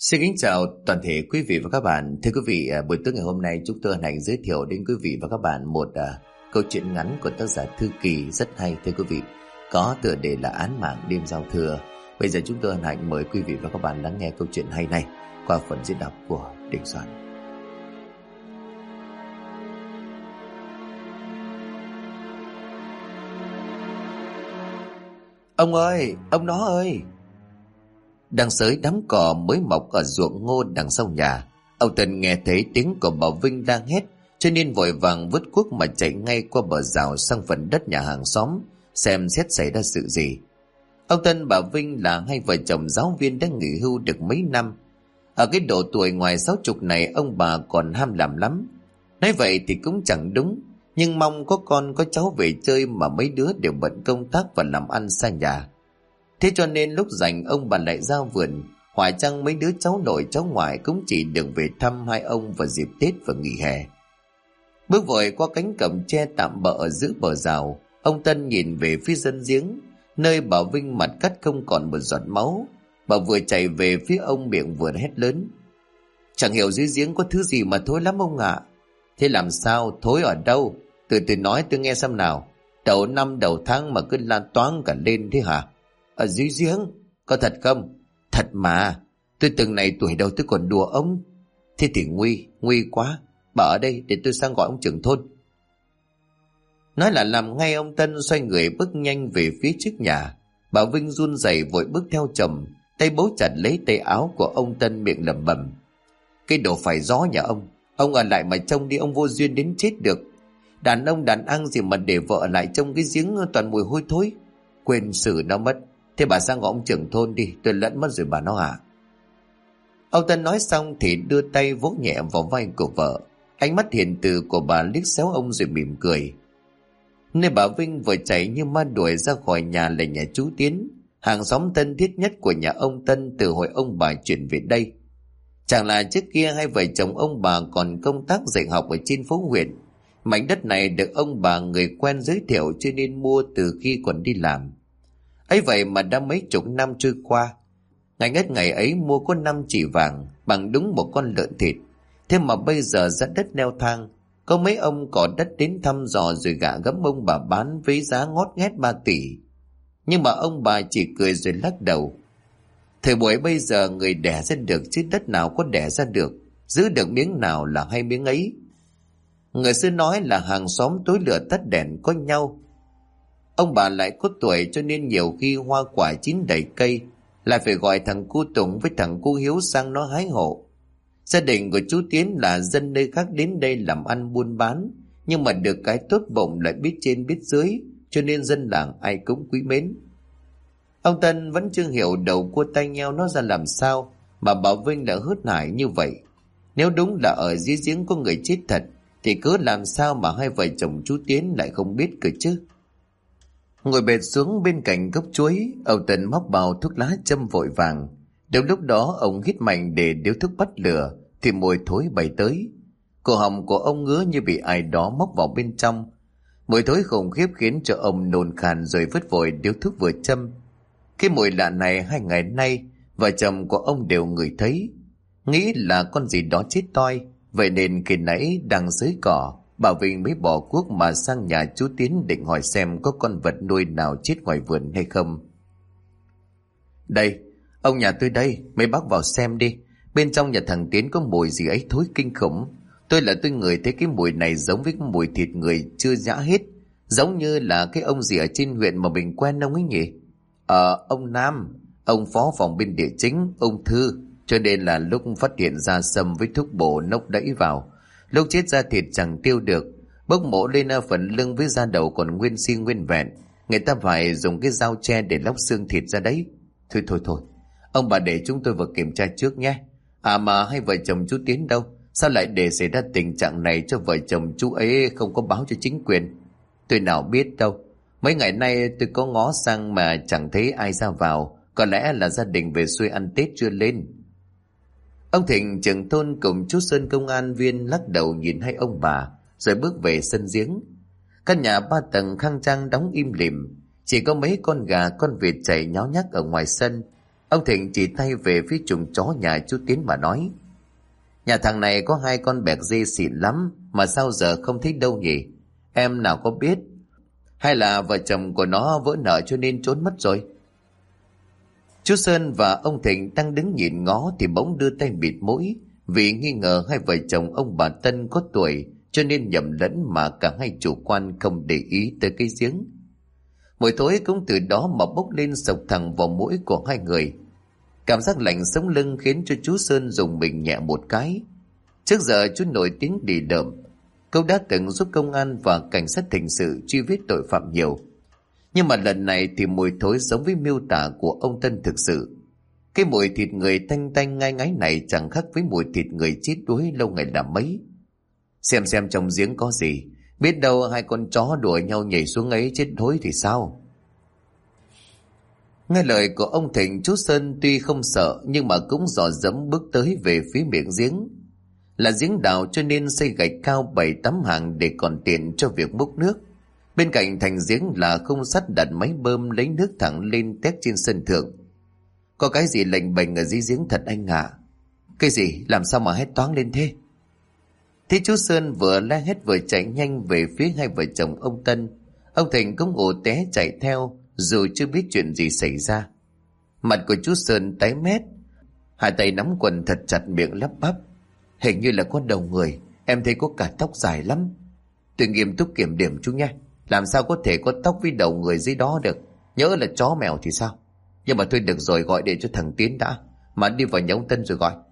Xin kính chào toàn thể quý vị và các bạn. Thưa quý vị, buổi tối ngày hôm nay chúng tôi hân hạnh giới thiệu đến quý vị và các bạn một câu chuyện ngắn của tác giả Thư Kỳ rất hay, thưa quý vị, có tựa đề là Án Mạng Đêm Giao Thừa. Bây giờ chúng tôi hân hạnh mời quý vị và các bạn lắng nghe câu chuyện hay này qua phần diễn đọc của Đình Soạn. Ông ơi, ông nó ơi! Đang sới đám cỏ mới mọc ở ruộng ngô đằng sau nhà, ông Tân nghe thấy tiếng của bà Vinh đang hét, cho nên vội vàng vứt cuốc mà chạy ngay qua bờ rào sang phần đất nhà hàng xóm xem xét xảy ra sự gì. Ông Tân bà Vinh là hai vợ chồng giáo viên đã nghỉ hưu được mấy năm. Ở cái độ tuổi ngoài 60 này, ông bà còn ham làm lắm. Nói vậy thì cũng chẳng đúng, nhưng mong có con có cháu về chơi mà mấy đứa đều bận công tác và làm ăn xa nhà. Thế cho nên lúc rảnh ông bà lại ra vườn, hỏi chăng mấy đứa cháu nội cháu ngoại cũng chỉ được về thăm hai ông vào dịp Tết và nghỉ hè. Bước vội qua cánh cổng tre tạm bợ ở giữa bờ rào, ông Tân nhìn về phía sân giếng, nơi bà Vinh mặt cắt không còn một giọt máu. Bà vừa chạy về phía ông miệng vừa hét lớn: "Chẳng hiểu dưới giếng có thứ gì mà thối lắm ông ạ." "Thế làm sao? Thối ở đâu? Từ từ nói tôi nghe xem nào. Đầu năm đầu tháng mà cứ lan toáng cả lên thế hả?" "Ở dưới giếng." "Có thật không?" "Thật mà, tôi từng này tuổi đâu tôi còn đùa ông." "Thế thì nguy quá. Bà ở đây để tôi sang gọi ông trưởng thôn." Nói là làm ngay, ông Tân xoay người bước nhanh về phía trước nhà. Bà Vinh run rẩy vội bước theo chồng, tay bấu chặt lấy tay áo của ông Tân, miệng lẩm bẩm: "Cái đồ phải gió nhà ông ở lại mà trông đi, ông vô duyên đến chết được. Đàn ông đàn ăn gì mà để vợ lại trong cái giếng toàn mùi hôi thối. Quên xử nó mất. Thế bà sang gọi ông trưởng thôn đi, tôi lẫn mất rồi bà nó hả?" Ông Tân nói xong thì đưa tay vỗ nhẹ vào vai của vợ. Ánh mắt hiền từ của bà liếc xéo ông rồi mỉm cười. Nơi bà Vinh vừa chạy như ma đuổi ra khỏi nhà là nhà chú Tiến, hàng xóm thân thiết nhất của nhà ông Tân từ hồi ông bà chuyển về đây. Chẳng là trước kia hai vợ chồng ông bà còn công tác dạy học ở trên phố huyện. Mảnh đất này được ông bà người quen giới thiệu cho nên mua từ khi còn đi làm. Ấy vậy mà đã mấy chục năm trôi qua, ngày ngất ngày ấy mua có 5 chỉ vàng bằng đúng một con lợn thịt. Thế mà bây giờ giá đất leo thang, có mấy ông có đất đến thăm dò rồi gạ gẫm ông bà bán với giá ngót nghét 3 tỷ. Nhưng mà ông bà chỉ cười rồi lắc đầu. Thời buổi bây giờ người đẻ ra được chứ đất nào có đẻ ra được, giữ được miếng nào là hay miếng ấy. Người xưa nói là hàng xóm tối lửa tắt đèn có nhau. Ông bà lại có tuổi cho nên nhiều khi hoa quả chín đầy cây lại phải gọi thằng cu Tùng với thằng cu Hiếu sang nó hái hộ. Gia đình của chú Tiến là dân nơi khác đến đây làm ăn buôn bán, nhưng mà được cái tốt bụng lại biết trên biết dưới, cho nên dân làng ai cũng quý mến. Ông Tân vẫn chưa hiểu đầu cua tay nheo nó ra làm sao mà bà Vinh đã hớt hải như vậy. Nếu đúng là ở dưới giếng có người chết thật thì cứ làm sao mà hai vợ chồng chú Tiến lại không biết cơ chứ. Ngồi bệt xuống bên cạnh gốc chuối, ông Tân móc bao thuốc lá châm vội vàng. Đến lúc đó ông hít mạnh để điếu thuốc bắt lửa thì mùi thối bay tới. Cổ họng của ông ngứa như bị ai đó móc vào bên trong. Mùi thối khủng khiếp khiến cho ông nôn khan rồi vứt vội điếu thuốc vừa châm. Cái mùi lạ này 2 ngày nay vợ chồng của ông đều ngửi thấy, nghĩ là con gì đó chết toi. Vậy nên khi nãy đang dưới cỏ, bà Vinh mới bỏ cuốc mà sang nhà chú Tiến định hỏi xem có con vật nuôi nào chết ngoài vườn hay không. "Đây, ông nhà tôi đây, mấy bác vào xem đi. Bên trong nhà thằng Tiến có mùi gì ấy thối kinh khủng. Tôi ngửi thấy cái mùi này giống với cái mùi thịt người chưa giã hết, giống như là cái ông gì ở trên huyện mà mình quen ông ấy nhỉ?" Ông Nam, ông phó phòng bên địa chính, ung thư, cho nên là lúc phát hiện ra sâm với thuốc bổ nốc đẫy vào. Lúc chết da thịt chẳng tiêu được, bốc mổ lên phần lưng với da đầu còn nguyên si nguyên vẹn. Người ta phải dùng cái dao tre để lóc xương thịt ra đấy. Thôi, ông bà để chúng tôi vào kiểm tra trước nhé. Mà hai vợ chồng chú Tiến đâu? Sao lại để xảy ra tình trạng này cho vợ chồng chú ấy không có báo cho chính quyền? Tôi nào biết đâu. Mấy ngày nay tôi có ngó sang mà chẳng thấy ai ra vào. Có lẽ là gia đình về xuôi ăn Tết chưa lên. Ông Thịnh trưởng thôn cùng chú Sơn công an viên lắc đầu nhìn hai ông bà rồi bước về sân giếng. Căn nhà 3 tầng khang trang đóng im lìm, chỉ có mấy con gà con vịt chạy nháo nhác ở ngoài sân. Ông Thịnh chỉ tay về phía chuồng chó nhà chú Tiến mà nói: Nhà thằng này có 2 con bẹc dê xịn lắm, mà sao giờ không thấy đâu nhỉ? Em nào có biết? Hay là vợ chồng của nó vỡ nợ cho nên trốn mất rồi? Chú Sơn và ông Thịnh đang đứng nhìn ngó thì bỗng đưa tay bịt mũi, vì nghi ngờ hai vợ chồng ông bà Tân có tuổi, cho nên nhầm lẫn mà cả hai chủ quan không để ý tới cái giếng. Mùi thối cũng từ đó mà bốc lên sộc thẳng vào mũi của hai người. Cảm giác lạnh sống lưng khiến cho chú Sơn dùng mình nhẹ một cái. Trước giờ chú nổi tiếng đì đợm, cậu đã từng giúp công an và cảnh sát hình sự truy vết tội phạm nhiều. Nhưng mà lần này thì mùi thối giống với miêu tả của ông Tân thực sự. Cái mùi thịt người tanh tanh ngai ngái này chẳng khác với mùi thịt người chết đuối lâu ngày làm mấy. Xem trong giếng có gì, biết đâu 2 con chó đùa nhau nhảy xuống ấy chết thối thì sao? Nghe lời của ông Thịnh, chú Sơn tuy không sợ nhưng mà cũng dò dẫm bước tới về phía miệng giếng. Là giếng đào cho nên xây gạch cao 7-8 hàng để còn tiện cho việc múc nước. Bên cạnh thành giếng là khung sắt đặt máy bơm lấy nước thẳng lên tét trên sân thượng. Có cái gì lềnh bềnh ở dưới giếng thật anh ạ. Cái gì làm sao mà hét toáng lên thế? Thế chú Sơn vừa la hét vừa chạy nhanh về phía hai vợ chồng ông Tân. Ông Thịnh cũng ồ té chạy theo dù chưa biết chuyện gì xảy ra. Mặt của chú Sơn tái mét, 2 tay nắm quần thật chặt, miệng lắp bắp: Hình như là có đầu người, em thấy có cả tóc dài lắm. Tôi nghiêm túc kiểm điểm chú nhé, làm sao có thể có tóc với đầu người dưới đó được? Nhớ là chó mèo thì sao? Nhưng mà thôi được rồi, gọi điện cho thằng Tiến đã, mà đi vào nhà ông Tân rồi gọi.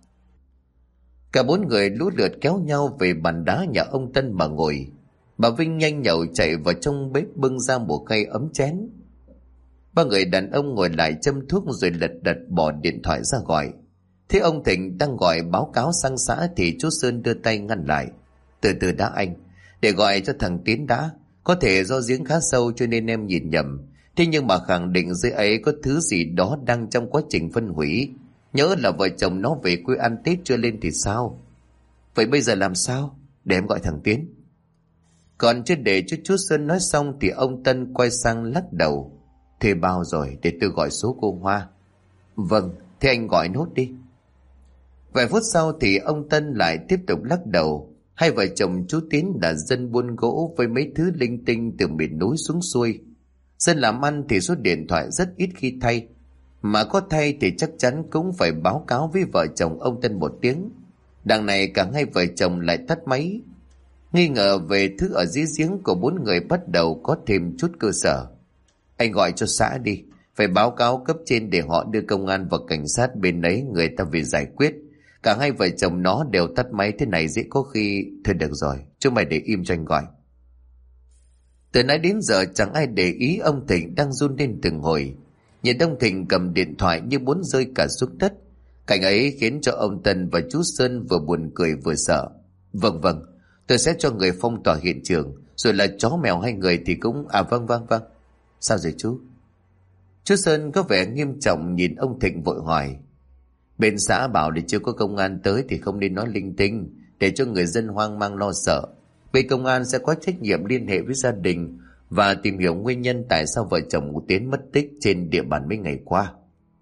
Cả 4 người lũ lượt kéo nhau về bàn đá nhà ông Tân mà ngồi. Bà Vinh nhanh nhậu chạy vào trong bếp bưng ra một khay ấm chén. 3 người đàn ông ngồi lại châm thuốc rồi lật đật bỏ điện thoại ra gọi. Thế ông Thịnh đang gọi báo cáo sang xã thì chú Sơn đưa tay ngăn lại: Từ từ đã anh, để gọi cho thằng Tiến đã. Có thể do giếng khá sâu cho nên em nhìn nhầm, thế nhưng mà khẳng định dưới ấy có thứ gì đó đang trong quá trình phân hủy. Nhớ là vợ chồng nó về quê ăn Tết chưa lên thì sao? Vậy bây giờ làm sao? Để em gọi thằng Tiến. Còn chưa để cho chú Sơn nói xong thì ông Tân quay sang lắc đầu: Thế bao rồi, để tôi gọi số cô Hoa. Vâng, thế anh gọi nốt đi. Vài phút sau thì ông Tân lại tiếp tục lắc đầu. Hai vợ chồng chú Tiến là dân buôn gỗ với mấy thứ linh tinh từ miền núi xuống xuôi. Dân làm ăn thì số điện thoại rất ít khi thay, mà có thay thì chắc chắn cũng phải báo cáo với vợ chồng ông Tân một tiếng. Đằng này cả hai vợ chồng lại tắt máy. Nghi ngờ về thứ ở dưới giếng của 4 người bắt đầu có thêm chút cơ sở. Anh gọi cho xã đi, phải báo cáo cấp trên để họ đưa công an và cảnh sát bên ấy người ta về giải quyết. Cả hai vợ chồng nó đều tắt máy thế này dễ có khi... Thôi được rồi, chúng mày để im cho anh gọi. Từ nãy đến giờ chẳng ai để ý ông Thịnh đang run lên từng hồi. Nhìn ông Thịnh cầm điện thoại như muốn rơi cả xuống đất. Cảnh ấy khiến cho ông Tân và chú Sơn vừa buồn cười vừa sợ. Vâng, tôi sẽ cho người phong tỏa hiện trường, rồi là chó mèo hay người thì cũng... Vâng. Sao rồi chú? Chú Sơn có vẻ nghiêm trọng nhìn ông Thịnh vội hỏi: Bên xã bảo để chưa có công an tới thì không nên nói linh tinh, để cho người dân hoang mang lo sợ. Bên công an sẽ có trách nhiệm liên hệ với gia đình và tìm hiểu nguyên nhân tại sao vợ chồng của Tiến mất tích trên địa bàn mấy ngày qua.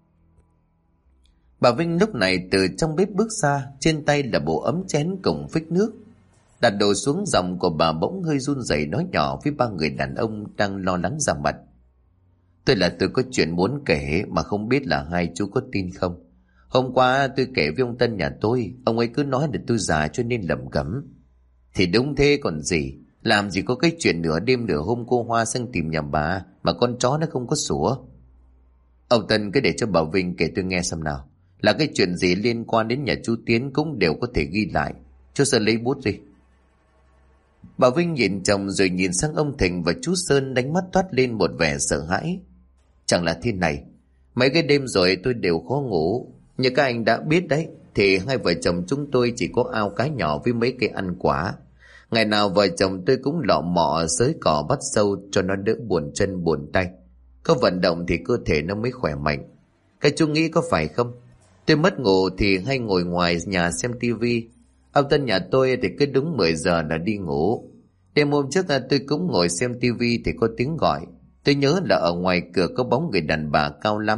Bà Vinh lúc này từ trong bếp bước ra, trên tay là bộ ấm chén cùng phích nước. Đặt đồ xuống, giọng của bà bỗng hơi run rẩy nói nhỏ với 3 người đàn ông đang lo lắng ra mặt: Tôi có chuyện muốn kể mà không biết là hai chú có tin không. Hôm qua tôi kể với ông Tân nhà tôi, ông ấy cứ nói là tôi già cho nên lẩm cẩm. Thì đúng thế còn gì, làm gì có cái chuyện nửa đêm nửa hôm cô Hoa sang tìm nhà bà mà con chó nó không có sủa. Ông Tân cứ để cho bà Vinh kể tôi nghe xem nào. Là cái chuyện gì liên quan đến nhà chú Tiến cũng đều có thể ghi lại. Chú Sơn lấy bút đi. Bà Vinh nhìn chồng rồi nhìn sang ông Thịnh và chú Sơn, đánh mắt toát lên một vẻ sợ hãi. Chẳng là thế này, mấy cái đêm rồi tôi đều khó ngủ. Như các anh đã biết đấy, thì hai vợ chồng chúng tôi chỉ có ao cá nhỏ với mấy cây ăn quả. Ngày nào vợ chồng tôi cũng lọ mọ xới cỏ bắt sâu cho nó đỡ buồn chân buồn tay. Có vận động thì cơ thể nó mới khỏe mạnh. Các chú nghĩ có phải không? Tôi mất ngủ thì hay ngồi ngoài nhà xem tivi. Ông Tân nhà tôi thì cứ đúng 10 giờ là đi ngủ. Đêm hôm trước tôi cũng ngồi xem tivi thì có tiếng gọi. Tôi nhớ là ở ngoài cửa có bóng người đàn bà cao lắm,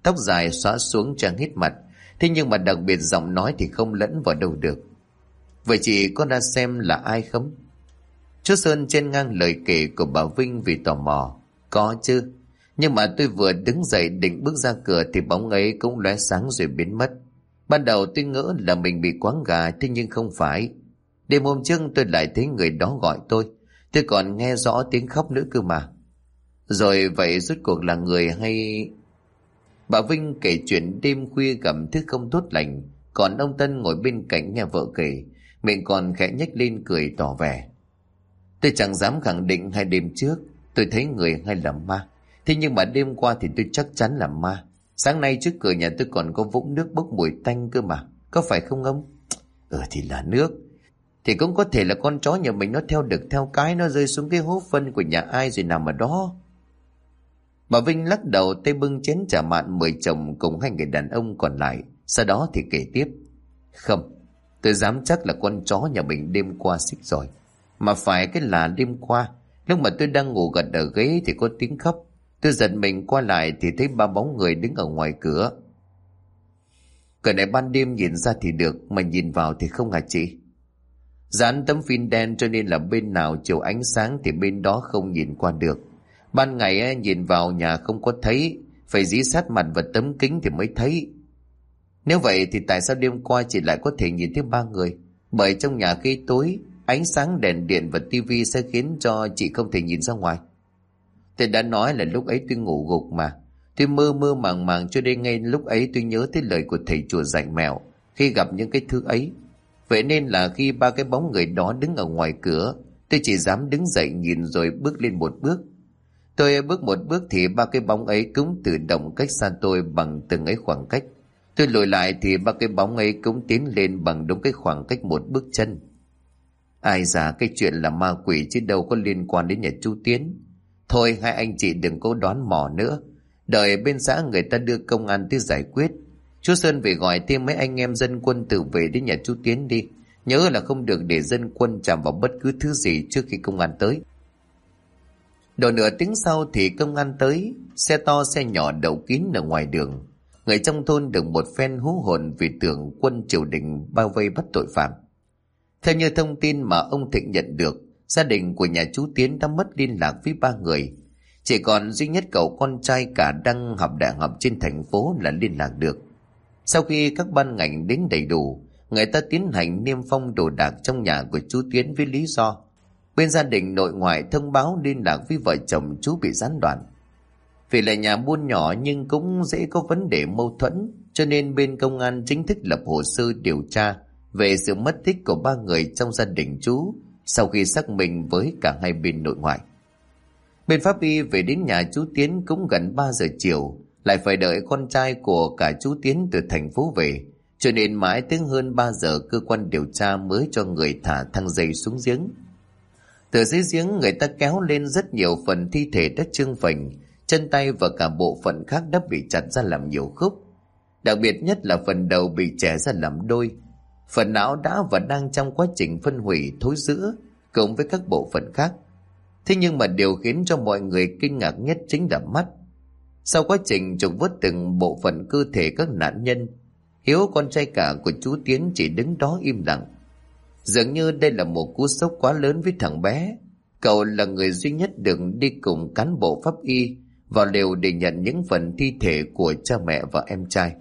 tóc dài xõa xuống trang hết mặt. Thế nhưng mà đặc biệt giọng nói thì không lẫn vào đâu được. Vậy chị có đã xem là ai không? Chú Sơn chen ngang lời kể của bà Vinh vì tò mò. Có chứ. Nhưng mà tôi vừa đứng dậy định bước ra cửa thì bóng ấy cũng lóe sáng rồi biến mất. Ban đầu tôi ngỡ là mình bị quáng gà, thế nhưng không phải. Đêm hôm trước tôi lại thấy người đó gọi tôi. Tôi còn nghe rõ tiếng khóc nữa cơ mà. Rồi vậy rốt cuộc là người hay... Bà Vinh kể chuyện đêm khuya gặp thứ không tốt lành. Còn ông Tân ngồi bên cạnh nghe vợ kể, miệng còn khẽ nhếch lên cười tỏ vẻ. Tôi chẳng dám khẳng định hai đêm trước tôi thấy người hay là ma. Thế nhưng mà đêm qua thì tôi chắc chắn là ma. Sáng nay trước cửa nhà tôi còn có vũng nước bốc mùi tanh cơ mà. Có phải không ông? Thì là nước. Thì cũng có thể là con chó nhà mình nó theo được theo cái, nó rơi xuống cái hố phân của nhà ai rồi nằm ở đó. Bà Vinh lắc đầu, tay bưng chén trà mạn mời chồng cùng hai người đàn ông còn lại. Sau đó thì kể tiếp. Không, tôi dám chắc là con chó nhà mình đêm qua xích rồi. Mà phải cái là đêm qua, lúc mà tôi đang ngủ gật ở ghế thì có tiếng khóc. Tôi giật mình qua lại thì thấy ba bóng người đứng ở ngoài cửa. Cửa này ban đêm nhìn ra thì được, mà nhìn vào thì không hả chị? Dán tấm phim đen cho nên là bên nào chiếu ánh sáng thì bên đó không nhìn qua được. Ban ngày nhìn vào nhà không có thấy, phải dí sát mặt vào tấm kính thì mới thấy. Nếu vậy thì tại sao đêm qua chị lại có thể nhìn thấy ba người? Bởi trong nhà khi tối, ánh sáng đèn điện và tivi sẽ khiến cho chị không thể nhìn ra ngoài. Tôi đã nói là lúc ấy tôi ngủ gục mà. Tôi mơ mơ màng màng cho đến ngay lúc ấy tôi nhớ tới lời của thầy chùa dạy mẹo khi gặp những cái thứ ấy. Vậy nên là khi ba cái bóng người đó đứng ở ngoài cửa, tôi chỉ dám đứng dậy nhìn rồi bước lên một bước. Tôi bước một bước thì ba cái bóng ấy cũng tự động cách xa tôi bằng từng ấy khoảng cách. Tôi lùi lại thì ba cái bóng ấy cũng tiến lên bằng đúng cái khoảng cách một bước chân. Ai già, cái chuyện là ma quỷ chứ đâu có liên quan đến nhà chú Tiến. Thôi hai anh chị đừng có đoán mò nữa. Đợi bên xã người ta đưa công an tới giải quyết. Chú Sơn về gọi thêm mấy anh em dân quân tự về đến nhà chú Tiến đi. Nhớ là không được để dân quân chạm vào bất cứ thứ gì trước khi công an tới. Độ nửa tiếng sau thì công an tới. Xe to xe nhỏ đậu kín ở ngoài đường. Người trong thôn được một phen hú hồn vì tưởng quân triều đình bao vây bắt tội phạm. Theo như thông tin mà ông Thịnh nhận được, gia đình của nhà chú Tiến đã mất liên lạc với ba người. Chỉ còn duy nhất cậu con trai cả đang học đại học trên thành phố là liên lạc được. Sau khi các ban ngành đến đầy đủ, người ta tiến hành niêm phong đồ đạc trong nhà của chú Tiến với lý do bên gia đình nội ngoại thông báo liên lạc với vợ chồng chú bị gián đoạn. Vì là nhà buôn nhỏ nhưng cũng dễ có vấn đề mâu thuẫn, cho nên bên công an chính thức lập hồ sơ điều tra về sự mất tích của ba người trong gia đình chú sau khi xác minh với cả hai bên nội ngoại. Bên pháp y về đến nhà chú Tiến cũng gần 3 giờ chiều, lại phải đợi con trai của cả chú Tiến từ thành phố về, cho nên mãi tới hơn 3 giờ cơ quan điều tra mới cho người thả thang dây xuống giếng. Từ dưới giếng người ta kéo lên rất nhiều phần thi thể đã trương phình, chân tay và cả bộ phận khác đã bị chặt ra làm nhiều khúc. Đặc biệt nhất là phần đầu bị chẻ ra làm đôi. Phần não đã và đang trong quá trình phân hủy thối rữa cộng với các bộ phận khác. Thế nhưng mà điều khiến cho mọi người kinh ngạc nhất chính là mắt. Sau quá trình trục vớt từng bộ phận cơ thể các nạn nhân, Hiếu con trai cả của chú Tiến chỉ đứng đó im lặng. Dường như đây là một cú sốc quá lớn với thằng bé. Cậu là người duy nhất được đi cùng cán bộ pháp y vào lều để nhận những phần thi thể của cha mẹ và em trai.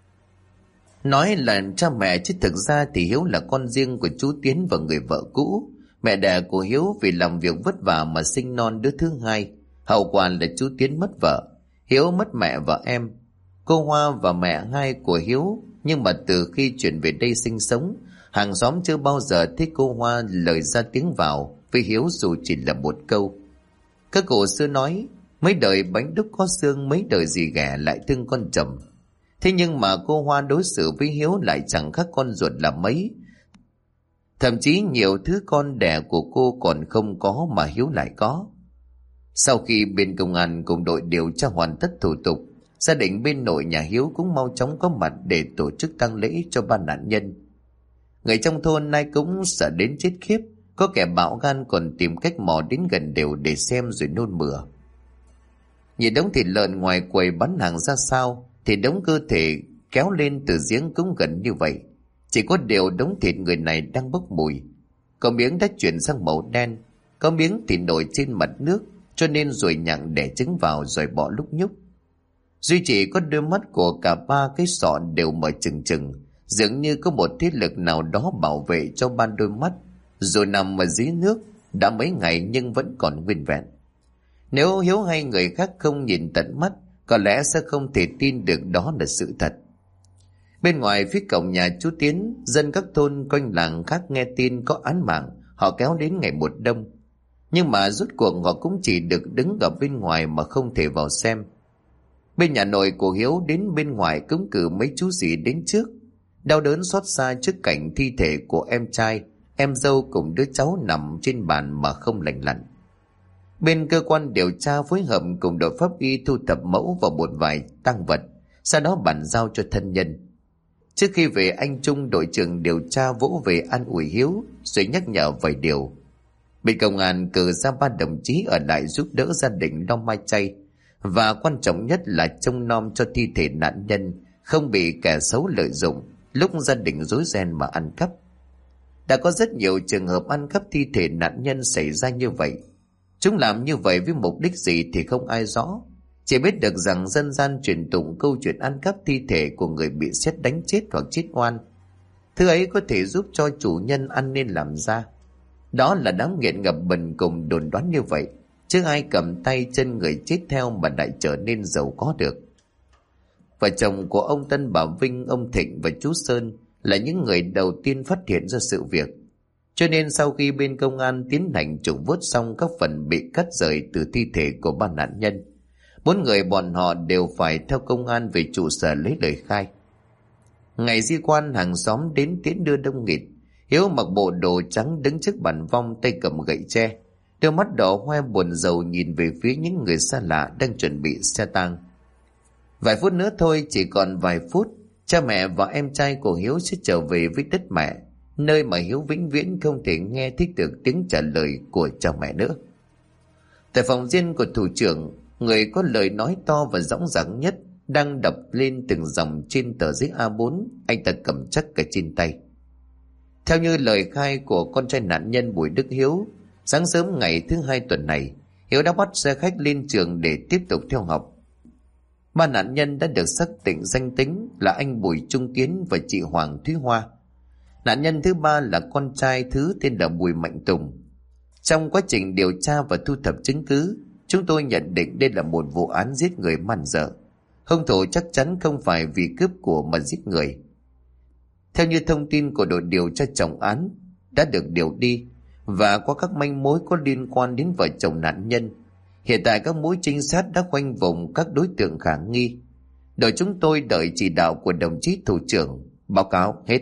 Nói là cha mẹ chứ thực ra thì Hiếu là con riêng của chú Tiến và người vợ cũ. Mẹ đẻ của Hiếu vì làm việc vất vả mà sinh non đứa thứ hai. Hậu quả là chú Tiến mất vợ, Hiếu mất mẹ và em. Cô Hoa và mẹ hai của Hiếu, nhưng mà từ khi chuyển về đây sinh sống, hàng xóm chưa bao giờ thấy cô Hoa lời ra tiếng vào với Hiếu dù chỉ là một câu. Các cụ xưa nói, mấy đời bánh đúc có xương, mấy đời dì ghẻ lại thương con chồng. Thế nhưng mà cô Hoa đối xử với Hiếu lại chẳng khác con ruột là mấy. Thậm chí nhiều thứ con đẻ của cô còn không có mà Hiếu lại có. Sau khi bên công an cùng đội điều tra hoàn tất thủ tục, gia đình bên nội nhà Hiếu cũng mau chóng có mặt để tổ chức tang lễ cho ba nạn nhân. Người trong thôn nay cũng sợ đến chết khiếp, có kẻ bạo gan còn tìm cách mò đến gần đều để xem rồi nôn mửa. Nhìn đống thịt lợn ngoài quầy bán hàng ra sao thì đống cơ thể kéo lên từ giếng cũng gần như vậy. Chỉ có điều đống thịt người này đang bốc mùi. Có miếng đã chuyển sang màu đen, có miếng thì nổi trên mặt nước, cho nên ruồi nhặng đẻ trứng vào rồi bỏ lúc nhúc. Duy chỉ có đôi mắt của cả ba cái sọ đều mở trừng trừng, dường như có một thế lực nào đó bảo vệ cho ba đôi mắt, rồi nằm ở dưới nước đã mấy ngày nhưng vẫn còn nguyên vẹn. Nếu Hiếu hay người khác không nhìn tận mắt, có lẽ sẽ không thể tin được đó là sự thật. Bên ngoài phía cổng nhà chú Tiến, dân các thôn quanh làng khác nghe tin có án mạng, họ kéo đến ngày một đông. Nhưng mà rốt cuộc họ cũng chỉ được đứng ở bên ngoài mà không thể vào xem. Bên nhà nội của Hiếu đến bên ngoài cũng cử mấy chú rể đến trước, đau đớn xót xa trước cảnh thi thể của em trai, em dâu cùng đứa cháu nằm trên bàn mà không lành lặn. Bên cơ quan điều tra phối hợp cùng đội pháp y thu thập mẫu và một vài tang vật, sau đó bàn giao cho thân nhân. Trước khi về, anh Trung đội trưởng điều tra vỗ về an ủi Hiếu rồi nhắc nhở vài điều. Bên công an cử ra 3 đồng chí ở lại giúp đỡ gia đình lo mai chay, và quan trọng nhất là trông nom cho thi thể nạn nhân không bị kẻ xấu lợi dụng lúc gia đình rối ren mà ăn cắp. Đã có rất nhiều trường hợp ăn cắp thi thể nạn nhân xảy ra như vậy. Chúng làm như vậy với mục đích gì thì không ai rõ, chỉ biết được rằng dân gian truyền tụng câu chuyện ăn cắp thi thể của người bị sét đánh chết hoặc chết oan. Thứ ấy có thể giúp cho chủ nhân ăn nên làm ra. Đó là đám nghiện ngập bần cùng đồn đoán như vậy, chứ ai cầm tay chân người chết theo mà lại trở nên giàu có được. Vợ chồng của ông Tân, bà Vinh, ông Thịnh và chú Sơn là những người đầu tiên phát hiện ra sự việc. Cho nên sau khi bên công an tiến hành trục vớt xong các phần bị cắt rời từ thi thể của 3 nạn nhân, 4 người bọn họ đều phải theo công an về trụ sở lấy lời khai. Ngày di quan, hàng xóm đến tiễn đưa đông nghịt. Hiếu mặc bộ đồ trắng đứng trước bàn vong, tay cầm gậy tre, đôi mắt đỏ hoe buồn rầu nhìn về phía những người xa lạ đang chuẩn bị xe tang. Vài phút nữa thôi, chỉ còn vài phút, cha mẹ và em trai của Hiếu sẽ trở về với đất mẹ, nơi mà Hiếu vĩnh viễn không thể nghe thấy được tiếng trả lời của cha mẹ nữa. Tại phòng riêng của thủ trưởng, người có lời nói to và dõng dạc nhất đang đọc lên từng dòng trên tờ giấy A4 anh ta cầm chắc cả trên tay. Theo như lời khai của con trai nạn nhân Bùi Đức Hiếu, sáng sớm ngày thứ 2 tuần này, Hiếu đã bắt xe khách lên trường để tiếp tục theo học. 3 nạn nhân đã được xác định danh tính là anh Bùi Trung Tiến và chị Hoàng Thúy Hoa. Nạn nhân thứ 3 là con trai thứ tên là Bùi Mạnh Tùng. Trong quá trình điều tra và thu thập chứng cứ, chúng tôi nhận định đây là một vụ án giết người man dợ. Hung thủ chắc chắn không phải vì cướp của mà giết người. Theo như thông tin của đội điều tra trọng án đã được điều đi, và qua các manh mối có liên quan đến vợ chồng nạn nhân, hiện tại các mũi trinh sát đã khoanh vùng các đối tượng khả nghi. Đội chúng tôi đợi chỉ đạo của đồng chí thủ trưởng. Báo cáo hết.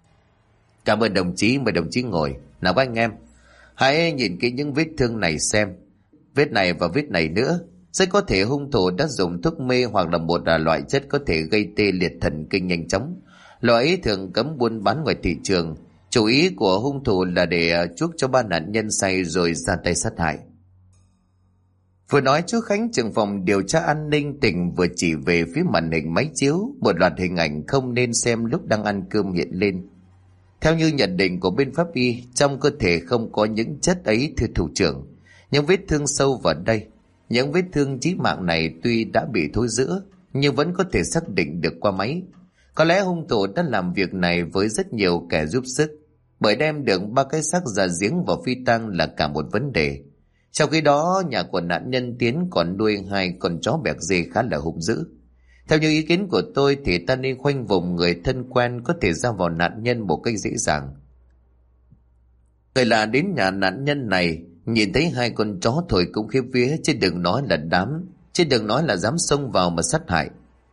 Cảm ơn đồng chí, mời đồng chí ngồi. Nào các anh em, hãy nhìn kỹ những vết thương này xem. Vết này và vết này nữa, rất có thể hung thủ đã dùng thuốc mê hoặc là một loại chất có thể gây tê liệt thần kinh nhanh chóng. Loại ấy thường cấm buôn bán ngoài thị trường. Chủ ý của hung thủ là để chuốc cho 3 nạn nhân say rồi ra tay sát hại. Vừa nói, chú Khánh, trưởng phòng điều tra an ninh tỉnh, vừa chỉ về phía màn hình máy chiếu một loạt hình ảnh không nên xem lúc đang ăn cơm hiện lên. Theo như nhận định của bên pháp y, trong cơ thể không có những chất ấy, thưa thủ trưởng. Những vết thương sâu vào đây, những vết thương chí mạng này tuy đã bị thối rữa nhưng vẫn có thể xác định được qua máy. Có lẽ hung thủ đã làm việc này với rất nhiều kẻ giúp sức, bởi đem được 3 cái xác ra giếng vào phi tang là cả một vấn đề. Trong khi đó, nhà của nạn nhân Tiến còn nuôi 2 con chó bẹc dê khá là hung dữ. Theo như ý kiến của tôi thì ta nên khoanh vùng người thân quen có thể ra vào nạn nhân một cách dễ dàng. Người lạ đến nhà nạn nhân này nhìn thấy 2 con chó thôi cũng khiếp vía, chứ đừng nói là dám xông vào mà sát hại.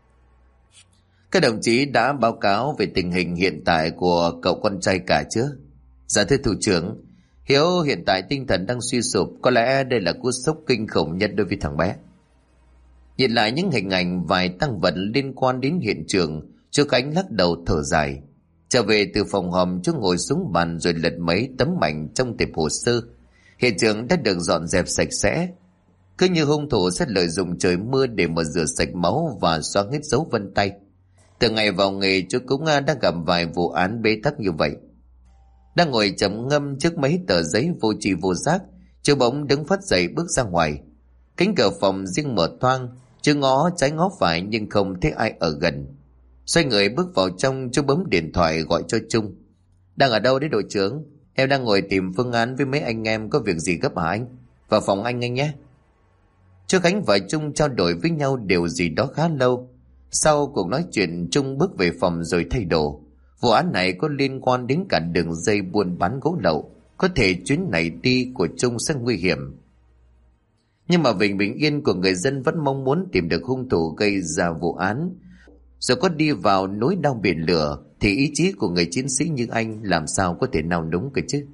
Các đồng chí đã báo cáo về tình hình hiện tại của cậu con trai cả chưa? Dạ thưa thủ trưởng, Hiếu hiện tại tinh thần đang suy sụp, có lẽ đây là cú sốc kinh khủng nhất đối với thằng bé. Nhìn lại những hình ảnh vài tang vật liên quan đến hiện trường, chú Khánh lắc đầu thở dài. Trở về từ phòng họp, chú ngồi xuống bàn rồi lật mấy tấm ảnh trong tệp hồ sơ. Hiện trường đã được dọn dẹp sạch sẽ. Cứ như hung thủ sẽ lợi dụng trời mưa để mà rửa sạch máu và xóa hết dấu vân tay. Từ ngày vào nghề, chú cũng đã gặp vài vụ án bế tắc như vậy. Đang ngồi trầm ngâm trước mấy tờ giấy vô tri vô giác, chú bỗng đứng phắt dậy bước ra ngoài. Cánh cửa phòng riêng mở toang, chú ngó trái ngó phải nhưng không thấy ai ở gần. Xoay người bước vào trong, chú bấm điện thoại gọi cho Trung. Đang ở đâu đấy đội trưởng? Em đang ngồi tìm phương án với mấy anh em, có việc gì gấp hả anh? Vào phòng anh nhé. Chú Khánh và Trung trao đổi với nhau điều gì đó khá lâu. Sau cuộc nói chuyện, Trung bước về phòng rồi thay đồ. Vụ án này có liên quan đến cả đường dây buôn bán gỗ lậu, có thể chuyến này đi của Trung sẽ nguy hiểm. Nhưng mà vì bình yên của người dân vẫn mong muốn tìm được hung thủ gây ra vụ án. Rồi có đi vào núi đao biển lửa thì ý chí của người chiến sĩ như anh làm sao có thể nào đúng cơ chứ.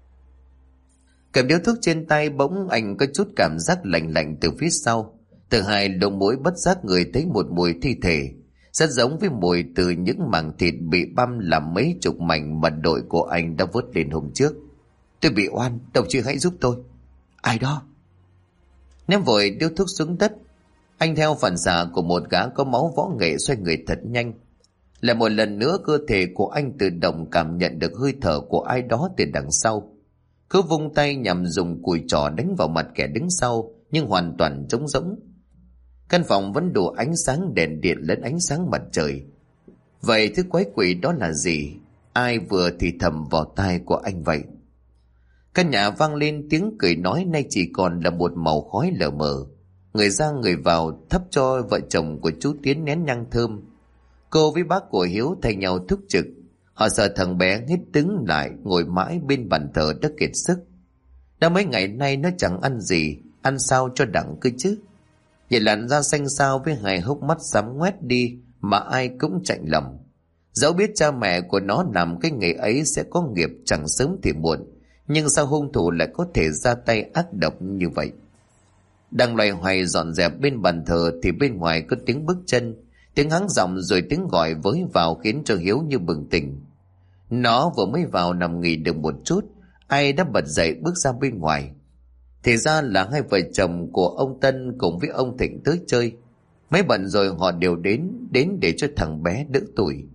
Cầm điếu thuốc trên tay, bỗng anh có chút cảm giác lạnh lạnh từ phía sau. Từ hai lỗ mũi bất giác người thấy một mùi thi thể, rất giống với mùi từ những mảng thịt bị băm làm mấy chục mảnh mà đội của anh đã vớt lên hôm trước. Tôi bị oan, đồng chí hãy giúp tôi. Ai đó? Ném vội điếu thuốc xuống đất, anh theo phản xạ của một gã có máu võ nghệ xoay người thật nhanh. Lại một lần nữa cơ thể của anh tự động cảm nhận được hơi thở của ai đó từ đằng sau. Cứ vung tay nhằm dùng cùi trỏ đánh vào mặt kẻ đứng sau, nhưng hoàn toàn trống rỗng. Căn phòng vẫn đủ ánh sáng đèn điện lẫn ánh sáng mặt trời. Vậy thứ quái quỷ đó là gì? Ai vừa thì thầm vào tai của anh vậy? Căn nhà vang lên tiếng cười nói nay chỉ còn là một màu khói lờ mờ. Người ra người vào thắp cho vợ chồng của chú Tiến nén nhang thơm. Cô với bác của Hiếu thay nhau thúc trực. Họ sợ thằng bé hết đứng lại ngồi mãi bên bàn thờ đã kiệt sức. Đã mấy ngày nay nó chẳng ăn gì, ăn sao cho đặng cơ chứ. Vậy làn da xanh xao với hai hốc mắt xám ngoét đi mà ai cũng chạnh lòng. Dẫu biết cha mẹ của nó làm cái nghề ấy sẽ có nghiệp chẳng sớm thì muộn, nhưng sao hung thủ lại có thể ra tay ác độc như vậy? Đang loay hoay dọn dẹp bên bàn thờ thì bên ngoài có tiếng bước chân, tiếng hắng giọng rồi tiếng gọi với vào khiến cho Hiếu như bừng tỉnh. Nó vừa mới vào nằm nghỉ được một chút, ai đã bật dậy bước ra bên ngoài. Thì ra là hai vợ chồng của ông Tân cùng với ông Thịnh tới chơi. Mấy bận rồi họ đều đến để cho thằng bé đỡ tuổi.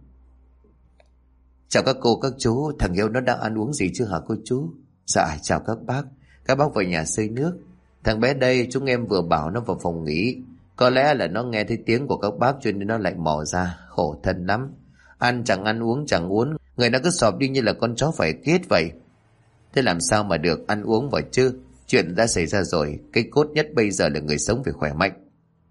Chào các cô các chú, thằng Hiếu nó đang ăn uống gì chưa hả cô chú? Dạ chào các bác vào nhà xơi nước. Thằng bé đây chúng em vừa bảo nó vào phòng nghỉ. Có lẽ là nó nghe thấy tiếng của các bác cho nên nó lại mò ra, khổ thân lắm. Ăn uống chẳng uống, người nó cứ sọp đi như là con chó phải kết vậy. Thế làm sao mà được ăn uống vào chứ? Chuyện đã xảy ra rồi, cái cốt nhất bây giờ là người sống phải khỏe mạnh.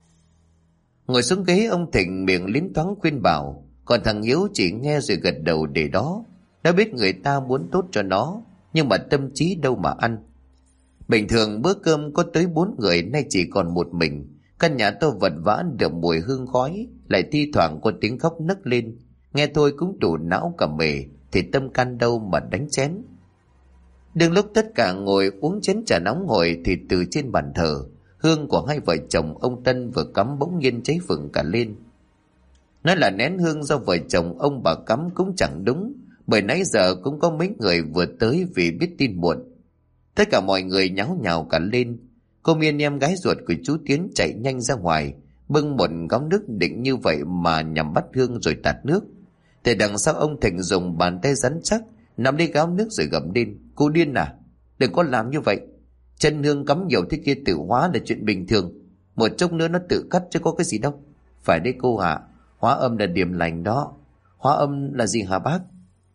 Ngồi xuống ghế ông Thịnh miệng liến thoáng khuyên bảo, còn thằng Hiếu chỉ nghe rồi gật đầu để đó. Nó biết người ta muốn tốt cho nó, nhưng mà tâm trí đâu mà ăn. Bình thường bữa cơm có tới 4 người, nay chỉ còn một mình. Căn nhà to vật vã được mùi hương khói, lại thi thoảng có tiếng khóc nấc lên. Nghe thôi cũng đủ não cả mề, thì tâm can đâu mà đánh chén. Đừng lúc tất cả ngồi uống chén trà nóng hổi thì từ trên bàn thờ, hương của hai vợ chồng ông Tân vừa cắm bỗng nhiên cháy phừng cả lên. Nói là nén hương do vợ chồng ông bà cắm cũng chẳng đúng, bởi nãy giờ cũng có mấy người vừa tới vì biết tin muộn. Tất cả mọi người nháo nhào cả lên. Cô Miên em gái ruột của chú Tiến chạy nhanh ra ngoài, bưng một gáo nước định như vậy mà nhằm bắt hương rồi tạt nước. Thì đằng sau ông Thịnh dùng bàn tay rắn chắc nắm lấy gáo nước rồi gầm lên, cô điên à, đừng có làm như vậy. Chân hương cắm nhiều thế kia tự hóa là chuyện bình thường, một chốc nữa nó tự cắt chứ có cái gì đâu. Phải đấy cô hả? Hóa âm là điềm lành đó. Hóa âm là gì hả bác?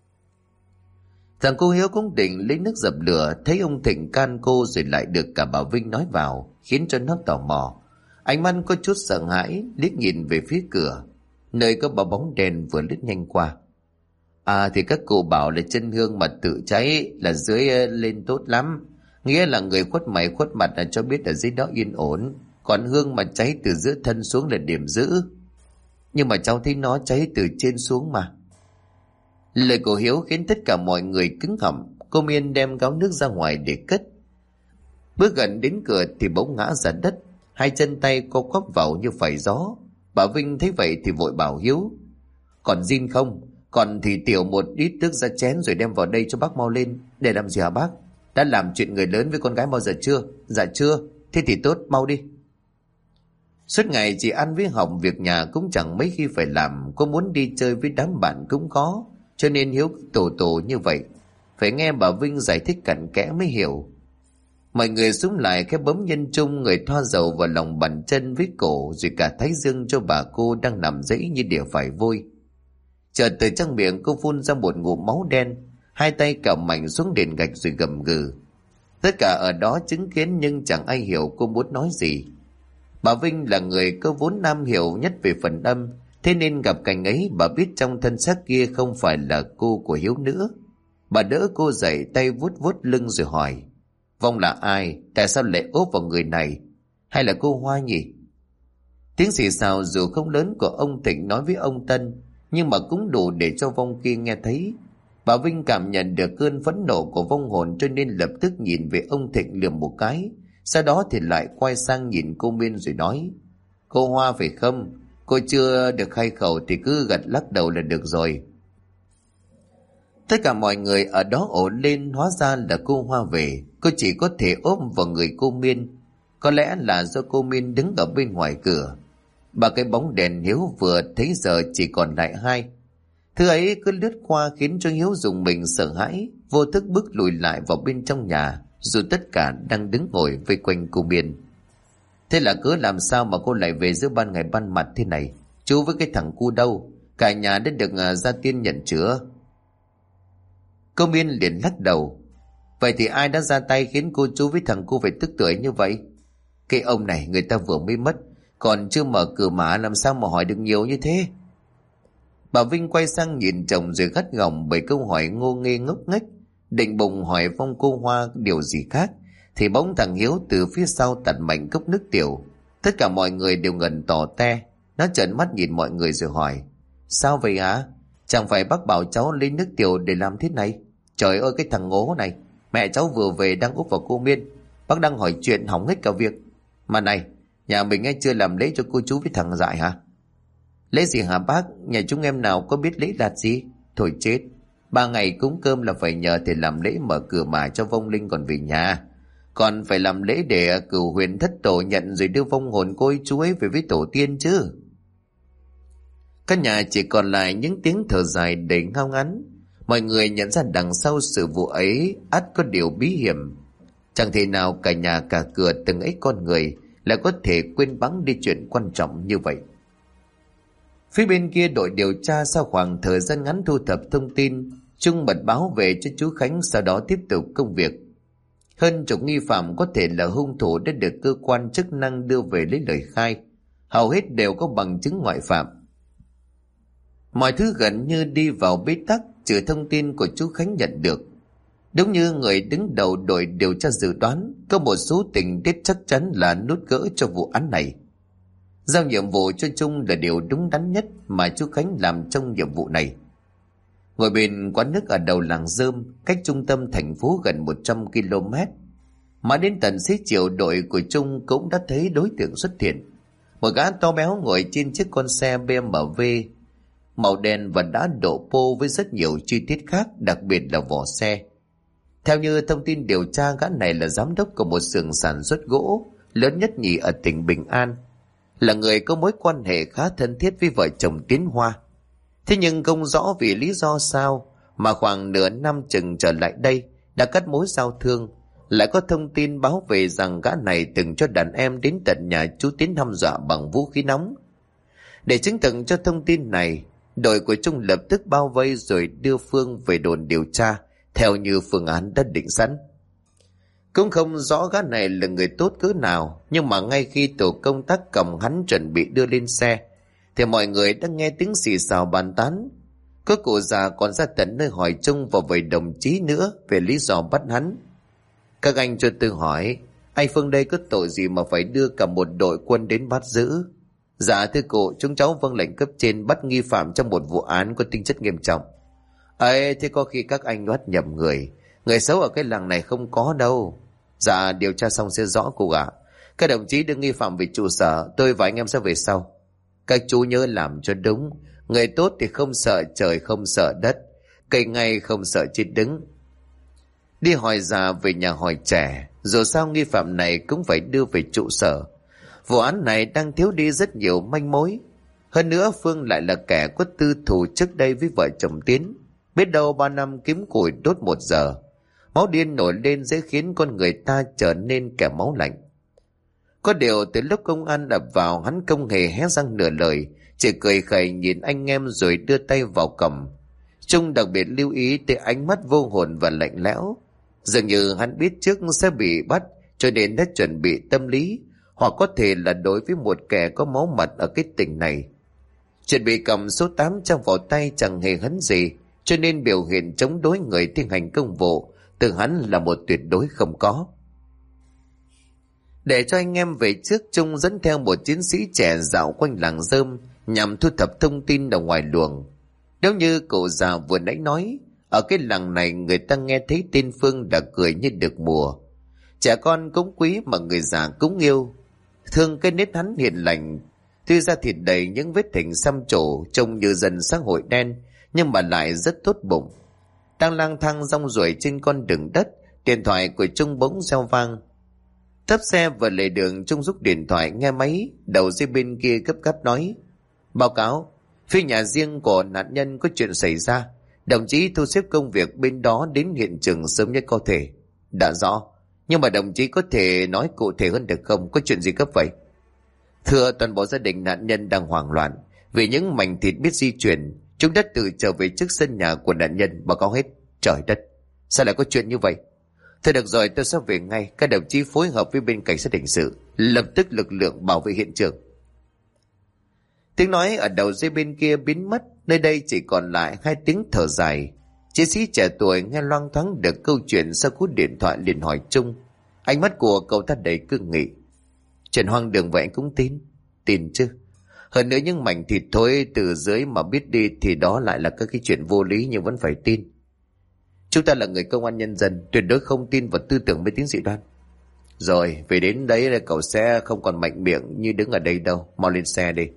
Thằng cô Hiếu cũng định lấy nước dập lửa, thấy ông Thịnh can cô rồi lại được cả bà Vinh nói vào, khiến cho nó tò mò. Ánh mắt có chút sợ hãi, liếc nhìn về phía cửa, nơi có bà bóng đèn vừa lướt nhanh qua. À thì các cụ bảo là chân hương mà tự cháy là dưới lên tốt lắm, nghĩa là người khuất mày khuất mặt là cho biết ở dưới đó yên ổn, còn hương mà cháy từ giữa thân xuống là điểm giữ. Nhưng mà cháu thấy nó cháy từ trên xuống mà. Lời của Hiếu khiến tất cả mọi người cứng họng. Cô Miên đem gáo nước ra ngoài để cất. Bước gần đến cửa thì bỗng ngã ra đất, hai chân tay co quắp vào như phải gió. Bà Vinh thấy vậy thì vội bảo Hiếu, còn zin không? Còn thì tiểu một ít nước ra chén rồi đem vào đây cho bác mau lên. Để làm gì hả bác? Đã làm chuyện người lớn với con gái bao giờ chưa? Dạ chưa. Thế thì tốt, mau đi. Suốt ngày chỉ ăn với học, việc nhà cũng chẳng mấy khi phải làm, có muốn đi chơi với đám bạn cũng có, cho nên Hiếu tổ tổ như vậy. Phải nghe bà Vinh giải thích cặn kẽ mới hiểu. Mọi người xúm lại khẽ bấm nhân trung, người thoa dầu vào lòng bàn chân với cổ, rồi cả thái dương cho bà cô đang nằm dãy như đỉa phải vôi. Chợt từ trong miệng cô phun ra một ngụm máu đen, hai tay cầm mạnh xuống nền gạch rồi gầm gừ. Tất cả ở đó chứng kiến nhưng chẳng ai hiểu cô muốn nói gì. Bà Vinh là người có vốn am hiểu nhất về phần âm, thế nên gặp cảnh ấy bà biết trong thân xác kia không phải là cô của Hiếu nữa. Bà đỡ cô dậy, tay vuốt vuốt lưng rồi hỏi: Vong là ai? Tại sao lại ốp vào người này? Hay là cô Hoa nhỉ? Tiếng xì xào dù không lớn của ông Thịnh nói với ông Tân, nhưng mà cũng đủ để cho Vong kia nghe thấy. Bà Vinh cảm nhận được cơn phẫn nộ của vong hồn, cho nên lập tức nhìn về ông Thịnh lườm một cái, sau đó thì lại quay sang nhìn cô Miên rồi nói: Cô Hoa phải không? Cô chưa được khai khẩu thì cứ gật lắc đầu là được rồi. Tất cả mọi người ở đó ổn lên, hóa ra là cô Hoa về. Cô chỉ có thể ôm vào người cô Miên. Có lẽ là do cô Miên đứng ở bên ngoài cửa. Ba cái bóng đèn Hiếu vừa thấy giờ chỉ còn lại hai. Thứ ấy cứ lướt qua khiến cho Hiếu dùng mình sợ hãi, vô thức bước lùi lại vào bên trong nhà, dù tất cả đang đứng ngồi vây quanh cô Miên. Thế là cớ làm sao mà cô lại về giữa ban ngày ban mặt thế này? Chú với cái thằng cu đâu? Cả nhà đã được gia tiên nhận chữa. Cô Miên liền lắc đầu. Vậy thì ai đã ra tay khiến cô chú với thằng cu phải tức tưởi như vậy? Cái ông này người ta vừa mới mất, còn chưa mở cửa mã làm sao mà hỏi được nhiều như thế? Bà Vinh quay sang nhìn chồng rồi gắt gỏng bởi câu hỏi ngô nghê ngốc nghếch, định bụng hỏi Phong cô Hoa điều gì khác, thì bỗng thằng Hiếu từ phía sau tạt mạnh cốc nước tiểu. Tất cả mọi người đều ngần tỏ te. Nó trợn mắt nhìn mọi người rồi hỏi: Sao vậy hả? Chẳng phải bác bảo cháu lấy nước tiểu để làm thế này? Trời ơi cái thằng ngố này, mẹ cháu vừa về đang úp vào cô Miên, bác đang hỏi chuyện hỏng hết cả việc. Mà này, nhà mình ấy chưa làm lễ cho cô chú với thằng Dại hả? Lễ gì hả bác? Nhà chúng em nào có biết lễ đạt gì? Thôi chết, 3 ngày cúng cơm là phải nhờ thầy làm lễ mở cửa mà cho vong linh còn về nhà. Còn phải làm lễ để cửu huyền thất tổ nhận rồi đưa vong hồn cô ấy chú ấy về với tổ tiên chứ. Căn nhà chỉ còn lại những tiếng thở dài đầy ngao ngán. Mọi người nhận ra đằng sau sự vụ ấy ắt có điều bí hiểm. Chẳng thể nào cả nhà cả cửa từng ấy con người lại có thể quên bẵng đi chuyện quan trọng như vậy. Phía bên kia đội điều tra sau khoảng thời gian ngắn thu thập thông tin, Trung mật báo về cho chú Khánh, sau đó tiếp tục công việc. Hơn chục nghi phạm có thể là hung thủ đã được cơ quan chức năng đưa về lấy lời khai. Hầu hết đều có bằng chứng ngoại phạm. Mọi thứ gần như đi vào bế tắc trừ thông tin của chú Khánh nhận được. Đúng như người đứng đầu đội điều tra dự đoán, có một số tình tiết chắc chắn là nút gỡ cho vụ án này. Giao nhiệm vụ cho Trung là điều đúng đắn nhất mà chú Khánh làm trong nhiệm vụ này. Ngồi bên quán nước ở đầu làng Dơm, cách trung tâm thành phố gần 100 km. Mà đến tận xế chiều, đội của Trung cũng đã thấy đối tượng xuất hiện. Một gã to béo ngồi trên chiếc con xe BMW màu đen và đã độ pô với rất nhiều chi tiết khác, đặc biệt là vỏ xe. Theo như thông tin điều tra, gã này là giám đốc của một xưởng sản xuất gỗ lớn nhất nhì ở tỉnh Bình An, là người có mối quan hệ khá thân thiết với vợ chồng Tiến Hoa. Thế nhưng không rõ vì lý do sao mà khoảng nửa năm chừng trở lại đây đã cắt mối giao thương. Lại có thông tin báo về rằng gã này từng cho đàn em đến tận nhà chú Tiến hăm dọa bằng vũ khí nóng. Để chứng thực cho thông tin này, đội của Trung lập tức bao vây rồi đưa Phương về đồn điều tra theo như phương án đã định sẵn. Cũng không rõ gã này là người tốt cỡ nào, nhưng mà ngay khi tổ công tác cầm hắn chuẩn bị đưa lên xe thì mọi người đã nghe tiếng xì xào bàn tán. Có cụ già còn ra tận nơi hỏi Trung và vài đồng chí nữa về lý do bắt hắn. Các anh cho tôi hỏi, anh Phương đây có tội gì mà phải đưa cả một đội quân đến bắt giữ? Dạ thưa cụ, chúng cháu vâng lệnh cấp trên bắt nghi phạm trong một vụ án có tính chất nghiêm trọng. Ấy, thế có khi các anh đoán nhầm người. Người xấu ở cái làng này không có đâu. Dạ, điều tra xong sẽ rõ cụ ạ. Các đồng chí đưa nghi phạm về trụ sở, tôi và anh em sẽ về sau. Các chú nhớ làm cho đúng. Người tốt thì không sợ trời không sợ đất, cây ngay không sợ chết đứng. Đi hỏi già về nhà hỏi trẻ, dù sao nghi phạm này cũng phải đưa về trụ sở. Vụ án này đang thiếu đi rất nhiều manh mối. Hơn nữa Phương lại là kẻ có tư thù trước đây với vợ chồng Tiến. Biết đâu 3 năm kiếm củi đốt 1 giờ. Máu điên nổi lên dễ khiến con người ta trở nên kẻ máu lạnh. Có điều từ lúc công an ập vào, hắn không hề hé răng nửa lời, chỉ cười khẩy nhìn anh em rồi đưa tay vào cầm. Trung đặc biệt lưu ý tới ánh mắt vô hồn và lạnh lẽo. Dường như hắn biết trước sẽ bị bắt, cho nên đã chuẩn bị tâm lý, hoặc có thể là đối với một kẻ có máu mặt ở cái tỉnh này. Chuẩn bị cầm số 800 vào tay chẳng hề hấn gì, cho nên biểu hiện chống đối người thi hành công vụ từ hắn là một tuyệt đối không có. Để cho anh em về trước, Trung dẫn theo một chiến sĩ trẻ dạo quanh làng rơm nhằm thu thập thông tin ở ngoài luồng. Nếu như cậu già vừa nãy nói, ở cái làng này người ta nghe thấy tên Phương đã cười như được mùa. Trẻ con cũng quý mà người già cũng yêu. Thương cái nết hắn hiền lành, tuy ra thịt đầy những vết thình xăm trổ trông như dân xã hội đen, nhưng mà lại rất tốt bụng. Đang lang thang rong ruổi trên con đường đất, điện thoại của Trung bỗng reo vang. Thấp xe vào lề đường, Trung rút điện thoại nghe máy, đầu dây bên kia gấp gáp nói: báo cáo, phía nhà riêng của nạn nhân có chuyện xảy ra, đồng chí thu xếp công việc bên đó đến hiện trường sớm nhất có thể. Đã rõ, nhưng mà đồng chí có thể nói cụ thể hơn được không, có chuyện gì gấp vậy? Thưa, toàn bộ gia đình nạn nhân đang hoảng loạn vì những mảnh thịt biết di chuyển, chúng đã tự trở về trước sân nhà của nạn nhân, báo cáo hết. Trời đất, sao lại có chuyện như vậy? Thôi được rồi, tôi sẽ về ngay. Các đồng chí phối hợp với bên cảnh sát hình sự, lập tức lực lượng bảo vệ hiện trường. Tiếng nói ở đầu dây bên kia biến mất, nơi đây chỉ còn lại 2 tiếng thở dài. Chiến sĩ trẻ tuổi nghe loang thoáng được câu chuyện sau cú điện thoại liền hỏi Trung. Ánh mắt của cậu ta đầy cương nghị. Chuyện hoang đường vậy anh cũng tin? Tin chứ. Hơn nữa những mảnh thịt thối từ dưới mà biết đi thì đó lại là các cái chuyện vô lý, nhưng vẫn phải tin. Chúng ta là người công an nhân dân, tuyệt đối không tin vào tư tưởng mê tín dị đoan. Rồi, về đến đấy là cậu sẽ không còn mạnh miệng như đứng ở đây đâu. Mau lên xe đi.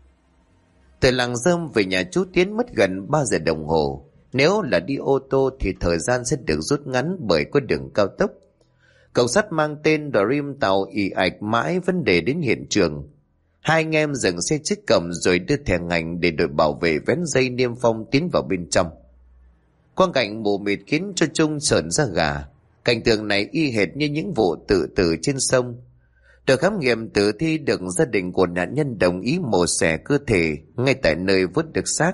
Từ làng rơm về nhà chú Tiến mất gần 3 giờ đồng hồ. Nếu là đi ô tô thì thời gian sẽ được rút ngắn bởi có đường cao tốc. Cậu sắt mang tên Dream tàu ì ạch mãi vấn đề đến hiện trường. 2 anh em dừng xe trước cổng rồi đưa thẻ ngành để đội bảo vệ vén dây niêm phong tiến vào bên trong. Quang cảnh mù mịt khiến cho Trung sởn da gà. Cảnh tượng này y hệt như những vụ tự tử trên sông. Được khám nghiệm tử thi được gia đình của nạn nhân đồng ý mổ xẻ cơ thể ngay tại nơi vớt được xác.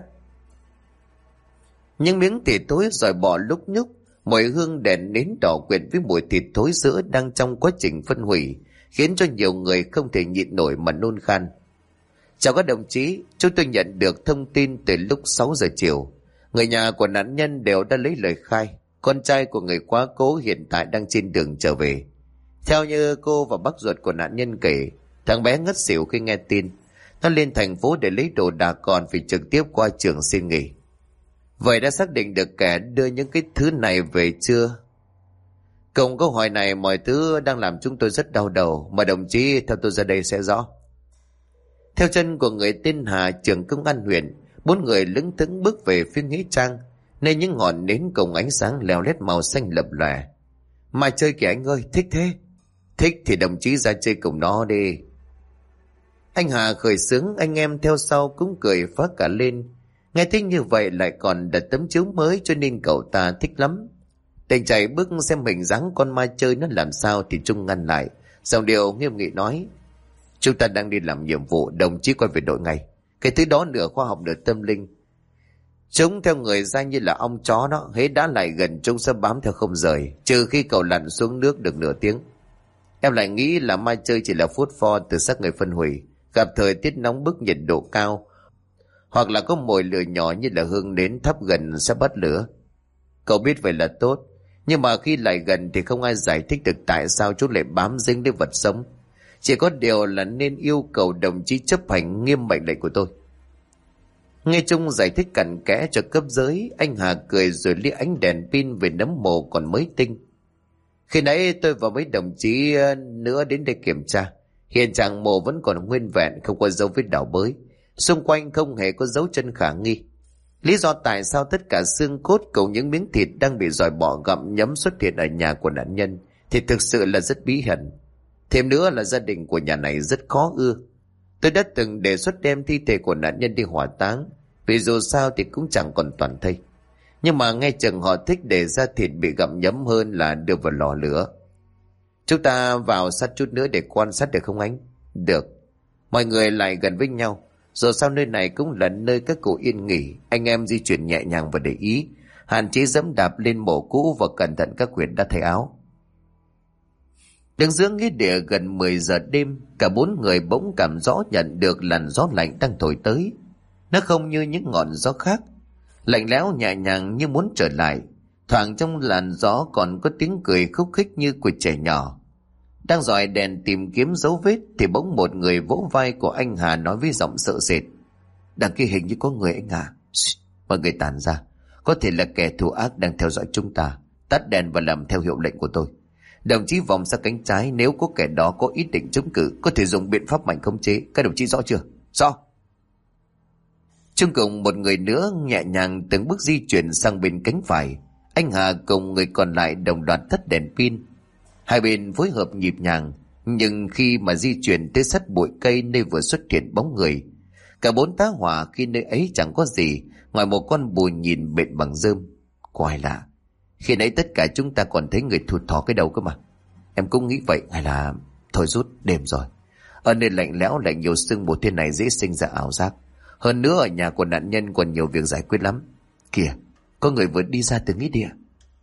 Những miếng thịt thối dòi bỏ lúc nhúc, mùi hương đèn nến đỏ quyện với mùi thịt thối rữa đang trong quá trình phân hủy, khiến cho nhiều người không thể nhịn nổi mà nôn khan. Chào các đồng chí, chúng tôi nhận được thông tin từ lúc 6 giờ chiều. Người nhà của nạn nhân đều đã lấy lời khai. Con trai của người quá cố hiện tại đang trên đường trở về. Theo như cô và bác ruột của nạn nhân kể, thằng bé ngất xỉu khi nghe tin. Nó lên thành phố để lấy đồ đạc, còn phải trực tiếp qua trường xin nghỉ. Vậy đã xác định được kẻ đưa những cái thứ này về chưa? Cùng câu hỏi này mọi thứ đang làm chúng tôi rất đau đầu. Mà đồng chí theo tôi ra đây sẽ rõ. Theo chân của người tên Hà, trưởng công an huyện, 4 người lững thững bước về phía nghĩa trang, nơi những ngọn nến cùng ánh sáng leo lét màu xanh lập lòe. Mà chơi kìa anh ơi, thích thế. Thích thì đồng chí ra chơi cùng nó đi. Anh Hà khởi sướng, anh em theo sau cũng cười phá cả lên. Nghe thích như vậy lại còn đặt tấm chiếu mới, cho nên cậu ta thích lắm. Định chạy bước xem hình dáng con ma chơi nó làm sao thì Trung ngăn lại, giọng điệu nghiêm nghị nói: chúng ta đang đi làm nhiệm vụ, đồng chí quay về đội ngay. Cái thứ đó nửa khoa học nửa tâm linh. Chúng theo người ra như là ong chó đó, hễ đã lại gần chúng sẽ bám theo không rời, trừ khi cậu lặn xuống nước được nửa tiếng. Em lại nghĩ là ma chơi chỉ là phốt pho từ xác người phân hủy, gặp thời tiết nóng bức nhiệt độ cao, hoặc là có mồi lửa nhỏ như là hương nến thắp gần sẽ bắt lửa. Cậu biết vậy là tốt, nhưng mà khi lại gần thì không ai giải thích được tại sao chúng lại bám dính đến vật sống. Chỉ có điều là nên yêu cầu đồng chí chấp hành nghiêm mệnh lệnh của tôi. Nghe Trung giải thích cặn kẽ cho cấp dưới, anh Hà cười rồi liếc ánh đèn pin về nấm mồ còn mới tinh. Khi nãy tôi và mấy đồng chí nữa đến đây kiểm tra, hiện trạng mồ vẫn còn nguyên vẹn, không có dấu vết đào bới, xung quanh không hề có dấu chân khả nghi. Lý do tại sao tất cả xương cốt cùng những miếng thịt đang bị giòi bọ gặm nhấm xuất hiện ở nhà của nạn nhân thì thực sự là rất bí ẩn. Thêm nữa là gia đình của nhà này rất khó ưa. Tôi đã từng đề xuất đem thi thể của nạn nhân đi hỏa táng, vì dù sao thì cũng chẳng còn toàn thây. Nhưng mà nghe chừng họ thích để da thịt bị gặm nhấm hơn là đưa vào lò lửa. Chúng ta vào sát chút nữa để quan sát được không anh? Được. Mọi người lại gần với nhau. Dù sao nơi này cũng là nơi các cụ yên nghỉ. Anh em di chuyển nhẹ nhàng và để ý, hạn chế dẫm đạp lên mộ cũ và cẩn thận các huyệt đã thay áo. Đứng giữa nghĩa địa gần 10 giờ đêm, cả 4 người bỗng cảm rõ nhận được làn gió lạnh đang thổi tới. Nó không như những ngọn gió khác, lạnh lẽo nhẹ nhàng như muốn trở lại. Thoảng trong làn gió còn có tiếng cười khúc khích như của trẻ nhỏ. Đang dọi đèn tìm kiếm dấu vết thì bỗng một người vỗ vai của anh Hà nói với giọng sợ sệt: "Đằng kia hình như có người anh Hà." Mọi người tản ra. Có thể là kẻ thù ác đang theo dõi chúng ta. Tắt đèn và làm theo hiệu lệnh của tôi. Đồng chí vòng sang cánh trái, nếu có kẻ đó có ý định chống cự có thể dùng biện pháp mạnh khống chế. Các đồng chí rõ chưa? Rõ. Chung cùng một người nữa nhẹ nhàng từng bước di chuyển sang bên cánh phải. Anh Hà cùng người còn lại đồng loạt tắt đèn pin. Hai bên phối hợp nhịp nhàng, nhưng khi mà di chuyển tới sát bụi cây nơi vừa xuất hiện bóng người, cả 4 tá hỏa khi nơi ấy chẳng có gì ngoài một con bùi nhìn bện bằng rơm. Quái lạ, khi nãy tất cả chúng ta còn thấy người thụt thò cái đầu cơ mà. Em cũng nghĩ vậy, hay là thôi rút, đêm rồi. Ở nơi lạnh lẽo lại nhiều sương mù thế này dễ sinh ra ảo giác. Hơn nữa ở nhà của nạn nhân còn nhiều việc giải quyết lắm. Kìa, có người vừa đi ra từ nghĩa địa.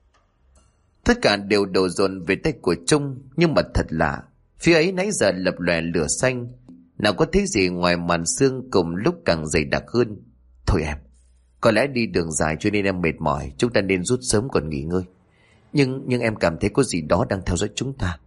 Tất cả đều đổ dồn về tay của Trung, nhưng mà thật lạ, phía ấy nãy giờ lập lòe lửa xanh, nào có thấy gì ngoài màn sương cùng lúc càng dày đặc hơn. Thôi em, có lẽ đi đường dài cho nên em mệt mỏi, chúng ta nên rút sớm còn nghỉ ngơi. Nhưng em cảm thấy có gì đó đang theo dõi chúng ta.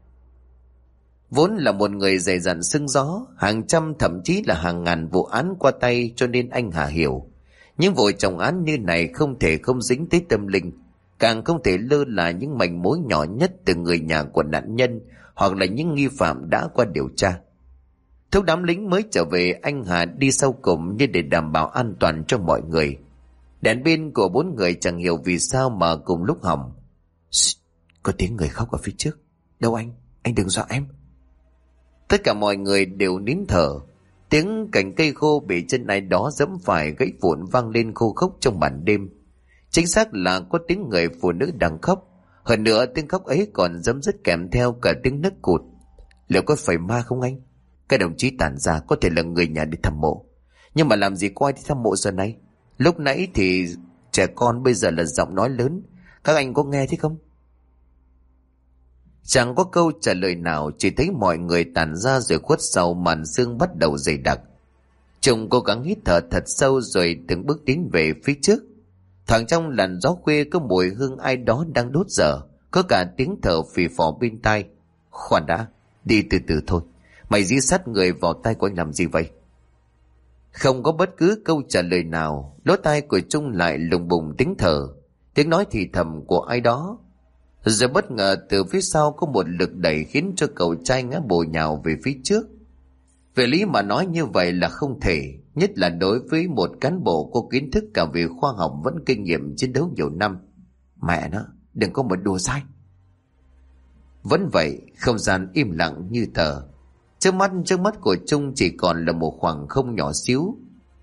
Vốn là một người dày dặn sưng gió, hàng trăm thậm chí là hàng ngàn vụ án qua tay, cho nên anh Hà hiểu những vụ trọng án như này không thể không dính tới tâm linh, càng không thể lơ là những manh mối nhỏ nhất từ người nhà của nạn nhân hoặc là những nghi phạm đã qua điều tra. Thúc đám lính mới trở về, anh Hà đi sau cùng như để đảm bảo an toàn cho mọi người. Đèn pin của 4 người chẳng hiểu vì sao mà cùng lúc hỏng. Có tiếng người khóc ở phía trước. Đâu anh đừng dọa em. Tất cả mọi người đều nín thở. Tiếng cành cây khô bị chân ai đó giẫm phải gãy vụn vang lên khô khốc trong màn đêm. Chính xác là có tiếng người phụ nữ đang khóc. Hơn nữa tiếng khóc ấy còn giấm dứt kèm theo cả tiếng nấc cụt. Liệu có phải ma không anh? Các đồng chí tản ra, có thể là người nhà đi thăm mộ. Nhưng mà làm gì có ai đi thăm mộ giờ này? Lúc nãy thì trẻ con, bây giờ là giọng nói lớn. Các anh có nghe thấy không? Chẳng có câu trả lời nào, chỉ thấy mọi người tản ra rồi khuất sau màn sương bắt đầu dày đặc. Trung cố gắng hít thở thật sâu rồi từng bước tiến về phía trước. Thoảng trong làn gió khuya có mùi hương ai đó đang đốt dở, có cả tiếng thở phì phò bên tai. Khoan đã, đi từ từ thôi. Mày dí sát người vào tay của anh làm gì vậy? Không có bất cứ câu trả lời nào, lỗ tai của Trung lại lùng bùng tiếng thở, tiếng nói thì thầm của ai đó. Rồi bất ngờ từ phía sau có một lực đẩy khiến cho cậu trai ngã bổ nhào về phía trước. Về lý mà nói như vậy là không thể, nhất là đối với một cán bộ có kiến thức cả về khoa học vẫn kinh nghiệm chiến đấu nhiều năm. Mẹ nó, đừng có một đùa sai. Vẫn vậy, không gian im lặng như tờ. Trước mắt của Trung chỉ còn là một khoảng không nhỏ xíu.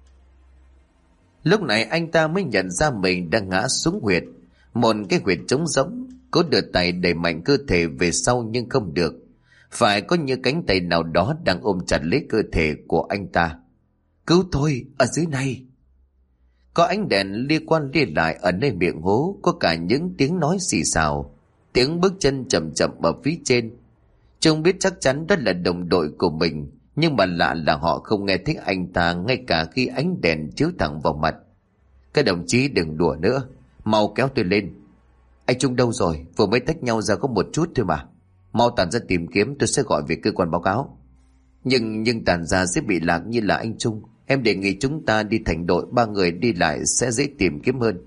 Lúc này anh ta mới nhận ra mình đang ngã xuống huyệt, một cái huyệt trống rỗng. Cố đưa tay đẩy mạnh cơ thể về sau nhưng không được. Phải có như cánh tay nào đó đang ôm chặt lấy cơ thể của anh ta. Cứu tôi, ở dưới này. Có ánh đèn lia qua lia lại ở nơi miệng hố, có cả những tiếng nói xì xào, tiếng bước chân chậm chậm ở phía trên. Trung biết chắc chắn đó là đồng đội của mình, nhưng mà lạ là họ không nghe thấy anh ta ngay cả khi ánh đèn chiếu thẳng vào mặt. Các đồng chí đừng đùa nữa, mau kéo tôi lên. Anh Trung đâu rồi? Vừa mới tách nhau ra có một chút thôi mà. Mau tản ra tìm kiếm, tôi sẽ gọi về cơ quan báo cáo. Nhưng tản ra sẽ bị lạc như là anh Trung. Em đề nghị chúng ta đi thành đội, 3 người đi lại sẽ dễ tìm kiếm hơn.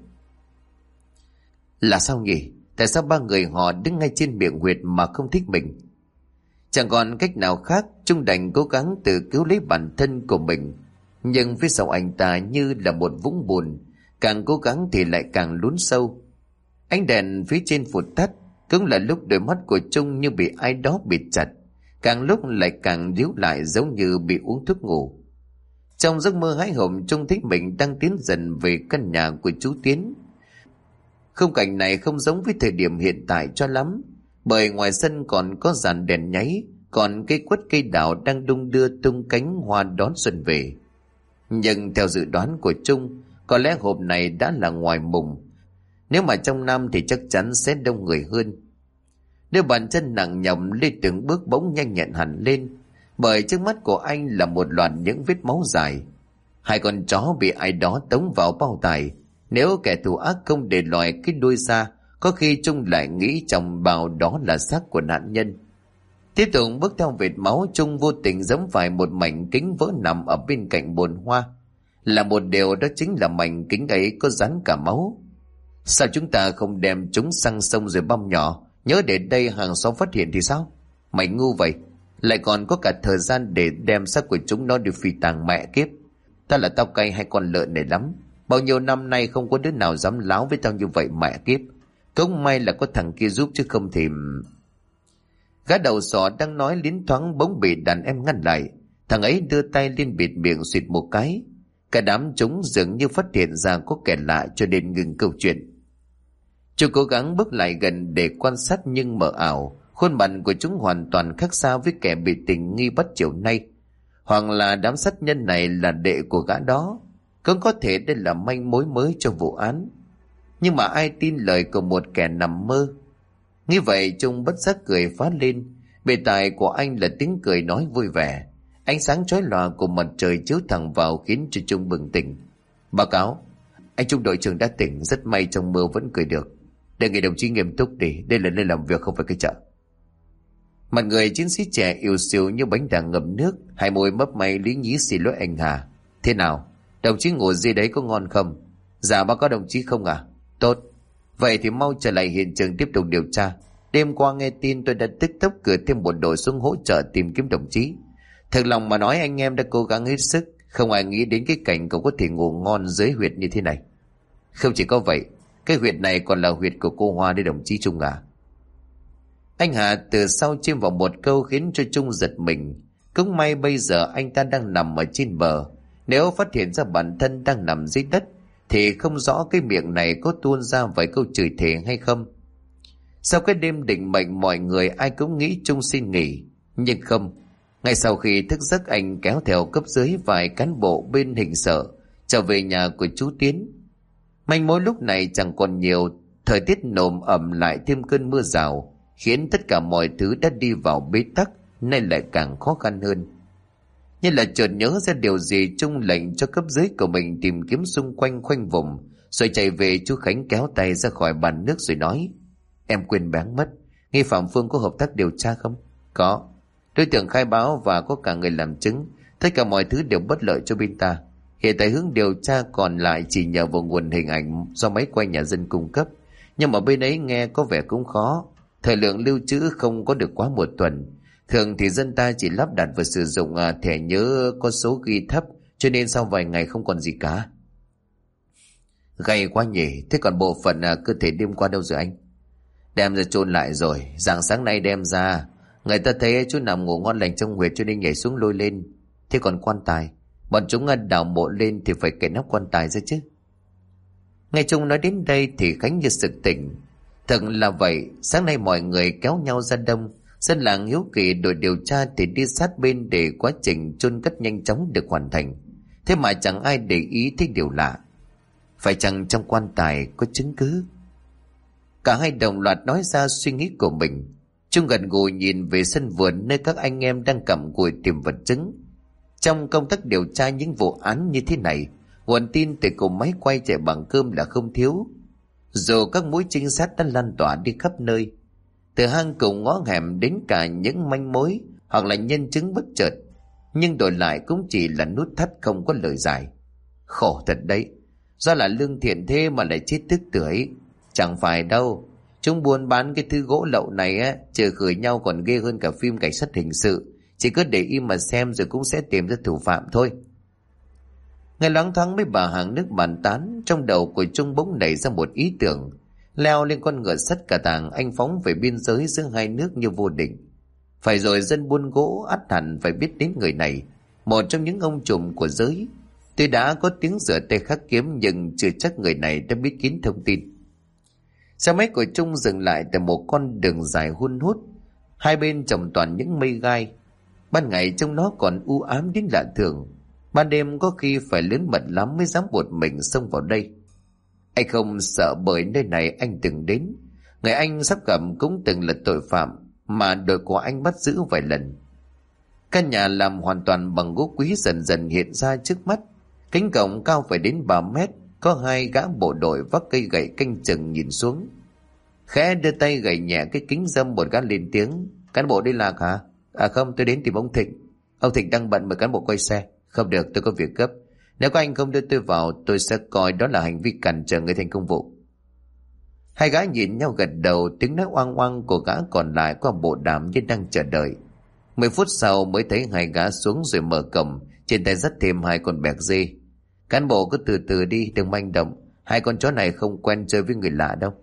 Là sao nhỉ? Tại sao 3 người họ đứng ngay trên miệng huyệt mà không thích mình? Chẳng còn cách nào khác, Trung đành cố gắng tự cứu lấy bản thân của mình. Nhưng phía sau anh ta như là một vũng bùn, Càng cố gắng thì lại càng lún sâu. Ánh đèn phía trên vụt tắt, cũng là lúc đôi mắt của Trung như bị ai đó bịt chặt, càng lúc lại càng díu lại giống như bị uống thuốc ngủ. Trong giấc mơ hãi hùng, Trung thấy mình đang tiến dần về căn nhà của chú Tiến. Khung cảnh này không giống với thời điểm hiện tại cho lắm, bởi ngoài sân còn có dàn đèn nháy, còn cây quất cây đào đang đung đưa tung cánh hoa đón xuân về. Nhưng theo dự đoán của Trung, có lẽ hộp này đã là ngoài mùng. Nếu mà trong năm thì chắc chắn sẽ đông người hơn. Đôi bàn chân nặng nhọc lên từng bước bỗng nhanh nhẹn hẳn lên, bởi trước mắt của anh là một loạt những vết máu dài. Hai con chó bị ai đó tống vào bao tải. Nếu kẻ thù ác không để lòi cái đuôi ra, có khi Trung lại nghĩ trong bao đó là xác của nạn nhân. Tiếp tục bước theo vệt máu, Trung vô tình giẫm phải một mảnh kính vỡ nằm ở bên cạnh bồn hoa. Là một điều đó chính là mảnh kính ấy có dán cả máu. Sao chúng ta không đem chúng sang sông rồi băm nhỏ, nhớ để đây hàng xóm phát hiện thì sao? Mày ngu vậy, lại còn có cả thời gian để đem xác của chúng nó đi phi tang mẹ kiếp. Ta là tao cay hai con lợn này lắm. Bao nhiêu năm nay không có đứa nào dám láo với tao như vậy mẹ kiếp. Cũng may là có thằng kia giúp chứ không thì... Gã đầu sỏ đang nói liến thoáng bỗng bị đàn em ngăn lại. Thằng ấy đưa tay lên bịt miệng suyệt một cái. Cả đám chúng dường như phát hiện ra có kẻ lạ cho nên ngừng câu chuyện. Chúng cố gắng bước lại gần để quan sát nhưng mờ ảo. Khuôn mặt của chúng hoàn toàn khác xa với kẻ bị tình nghi bắt chiều nay. Hoặc là đám sát nhân này là đệ của gã đó. Cũng có thể đây là manh mối mới cho vụ án. Nhưng mà ai tin lời của một kẻ nằm mơ? Nghĩ vậy Trung bất giác cười phá lên. Bề tài của anh là tiếng cười nói vui vẻ. Ánh sáng chói lòa của mặt trời chiếu thẳng vào khiến cho Trung bừng tỉnh. Báo cáo, anh Trung đội trưởng đã tỉnh, rất may trong mơ vẫn cười được. Đề nghị đồng chí nghiêm túc đi, đây là nơi làm việc không phải cái chợ. Mặt người chiến sĩ trẻ yếu xìu như bánh đà ngậm nước, hai môi mấp máy lý nhí xin lỗi anh Hà. Thế nào, đồng chí ngủ gì đấy có ngon không? Dạ báo cáo đồng chí không à? Tốt, vậy thì mau trở lại hiện trường tiếp tục điều tra. Đêm qua nghe tin tôi đã tức tốc cử thêm một đội xuống hỗ trợ tìm kiếm đồng chí. Thật lòng mà nói anh em đã cố gắng hết sức, không ai nghĩ đến cái cảnh cậu có thể ngủ ngon dưới huyệt như thế này. Không chỉ có vậy, cái huyệt này còn là huyệt của cô Hoa đấy đồng chí Trung à. Anh Hà từ sau chêm vào một câu khiến cho Trung giật mình. Cũng may bây giờ anh ta đang nằm ở trên bờ. Nếu phát hiện ra bản thân đang nằm dưới đất thì không rõ cái miệng này có tuôn ra vài câu chửi thề hay không. Sau cái đêm định mệnh mọi người ai cũng nghĩ Trung xin nghỉ. Nhưng không. Ngay sau khi thức giấc anh kéo theo cấp dưới vài cán bộ bên hình sở trở về nhà của chú Tiến. Manh mối lúc này chẳng còn nhiều. Thời tiết nồm ẩm lại thêm cơn mưa rào khiến tất cả mọi thứ đã đi vào bế tắc nay lại càng khó khăn hơn. Như là chợt nhớ ra điều gì, Trung lệnh cho cấp dưới của mình tìm kiếm xung quanh khoanh vùng, rồi chạy về. Chú Khánh kéo tay ra khỏi bàn nước rồi nói: Em quên bén mất, nghi phạm Phương có hợp tác điều tra không? Có, đối tượng khai báo và có cả người làm chứng. Tất cả mọi thứ đều bất lợi cho bên ta. Hiện tại hướng điều tra còn lại chỉ nhờ vào nguồn hình ảnh do máy quay nhà dân cung cấp, nhưng mà bên ấy nghe có vẻ cũng khó. Thời lượng lưu trữ không có được quá một tuần. Thường thì dân ta chỉ lắp đặt và sử dụng thẻ nhớ có số ghi thấp, cho nên sau vài ngày không còn gì cả. Gay quá nhỉ. Thế còn bộ phận cơ thể đêm qua đâu rồi anh? Đem ra chôn lại rồi, rạng sáng nay đem ra. Người ta thấy chú nằm ngủ ngon lành trong huyệt cho nên nhảy xuống lôi lên. Thế còn quan tài, bọn chúng đào mộ lên thì phải cậy nắp quan tài ra chứ. Nghe Trung nói đến đây thì Khánh như sực tỉnh. Thật là vậy, sáng nay mọi người kéo nhau ra đông. Dân làng hiếu kỳ đội điều tra thì đi sát bên để quá trình chôn cất nhanh chóng được hoàn thành. Thế mà chẳng ai để ý thấy điều lạ. Phải chăng trong quan tài có chứng cứ? Cả hai đồng loạt nói ra suy nghĩ của mình. Trung gần gũi nhìn về sân vườn nơi các anh em đang cặm cụi tìm vật chứng. Trong công tác điều tra những vụ án như thế này, nguồn tin từ cỗ máy quay chạy bằng cơm là không thiếu. Dù các mũi trinh sát đã lan tỏa đi khắp nơi, từ hang cùng ngõ hẻm đến cả những manh mối hoặc là nhân chứng bất chợt, nhưng đổi lại cũng chỉ là nút thắt không có lời giải. Khổ thật đấy, do là lương thiện thế mà lại chết tức tưởi. Chẳng phải đâu, chúng buôn bán cái thứ gỗ lậu này trừ khởi nhau còn ghê hơn cả phim cảnh sát hình sự. Chỉ cứ để im mà xem rồi cũng sẽ tìm ra thủ phạm thôi. Ngay loáng thoáng mấy bà hàng nước bàn tán, trong đầu của Trung bỗng nảy ra một ý tưởng. Leo lên con ngựa sắt cả tàng, anh phóng về biên giới giữa hai nước như vô định. Phải rồi, dân buôn gỗ ắt hẳn phải biết đến người này, một trong những ông trùm của giới. Tuy đã có tiếng rửa tay khắc kiếm, nhưng chưa chắc người này đã biết kín thông tin. Xe máy của Trung dừng lại tại một con đường dài hun hút, hai bên trồng toàn những mây gai. Ban ngày trông nó còn u ám đến lạ thường, ban đêm có khi phải lớn mật lắm mới dám một mình xông vào đây. Anh không sợ, bởi nơi này anh từng đến. Người anh sắp gặp cũng từng là tội phạm mà đội của anh bắt giữ vài lần. Căn nhà làm hoàn toàn bằng gỗ quý dần dần hiện ra trước mắt. Cánh cổng cao phải đến 3 mét, có hai gã bộ đội vác cây gậy canh chừng nhìn xuống. Khẽ đưa tay gậy nhẹ cái kính râm, một gã lên tiếng: "Cán bộ đi lạc hả?" "À không, tôi đến tìm ông Thịnh." "Ông Thịnh đang bận, mời cán bộ quay xe." "Không được, tôi có việc gấp. Nếu các anh không đưa tôi vào, tôi sẽ coi đó là hành vi cản trở người thành công vụ." Hai gã nhìn nhau gật đầu, tiếng nói oang oang của gã còn lại qua bộ đàm như đang chờ đợi. 10 phút sau mới thấy hai gã xuống rồi mở cổng, trên tay dắt thêm hai con bẹc dê. "Cán bộ cứ từ từ đi, đừng manh động. Hai con chó này không quen chơi với người lạ đâu."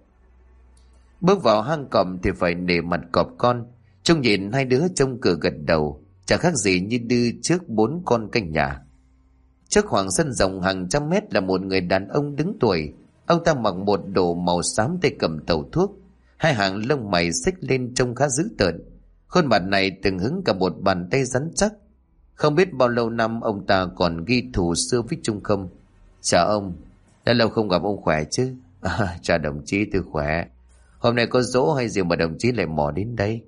Bước vào hang cọp thì phải nể mặt cọp con. Trông nhìn hai đứa trông cửa gật đầu, chẳng khác gì như đưa trước 4 con canh nhà. Trước khoảng sân rộng hàng trăm mét là một người đàn ông đứng tuổi. Ông ta mặc một đồ màu xám, tay cầm tàu thuốc, hai hàng lông mày xếch lên trông khá dữ tợn. Khuôn mặt này từng hứng cả một bàn tay rắn chắc. Không biết bao lâu năm ông ta còn ghi thù xưa với Trung không? "Chào ông, đã lâu không gặp, ông khỏe chứ?" Chào đồng chí, tôi khỏe. Hôm nay có giỗ hay gì mà đồng chí lại mò đến đây?"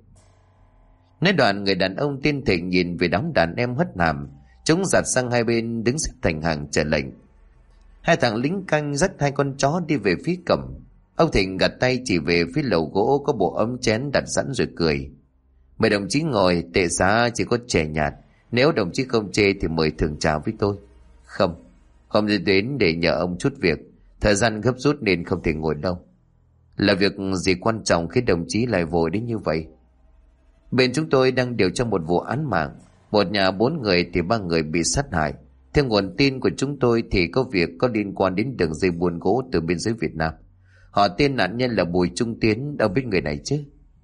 Nói đoạn, người đàn ông tên Thịnh nhìn về đám đàn em hất hàm. Chúng giặt sang hai bên đứng xếp thành hàng chờ lệnh. Hai thằng lính canh dắt hai con chó đi về phía cổng. Ông Thịnh gạt tay chỉ về phía lầu gỗ có bộ ấm chén đặt sẵn rồi cười: "Mời đồng chí ngồi, tệ xá chỉ có chè nhạt. Nếu đồng chí không chê thì mời thưởng trà với tôi." "Không, hôm nay đến để nhờ ông chút việc. Thời gian gấp rút nên không thể ngồi đâu." "Là việc gì quan trọng khi đồng chí lại vội đến như vậy?" "Bên chúng tôi đang điều tra một vụ án mạng. Một nhà 4 người thì 3 người bị sát hại. Theo nguồn tin của chúng tôi thì có việc có liên quan đến đường dây buôn gỗ từ biên giới Việt Nam. Họ tên nạn nhân là Bùi Trung Tiến, đâu biết người này chứ?"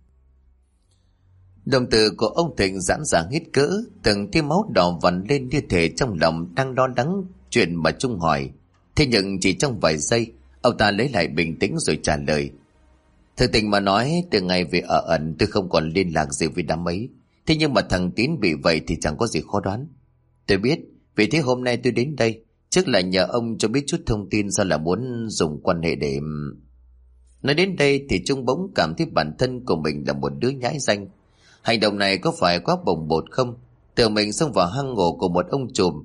Đồng tử của ông Thịnh giãn ra hết cỡ, từng tia máu đỏ vằn lên như thể trong lòng đang lo lắng chuyện mà Trung hỏi. Thế nhưng chỉ trong vài giây, ông ta lấy lại bình tĩnh rồi trả lời: "Thực tình mà nói, từ ngày về ở ẩn tôi không còn liên lạc gì với đám ấy. Thế nhưng mà thằng Tín bị vậy thì chẳng có gì khó đoán. Tôi biết, vì thế hôm nay tôi đến đây, trước là nhờ ông cho biết chút thông tin, sao là muốn dùng quan hệ để..." Nói đến đây thì Trung bỗng cảm thấy bản thân của mình là một đứa nhãi danh. Hành động này có phải quá bồng bột không? Tự mình xông vào hang ổ của một ông trùm,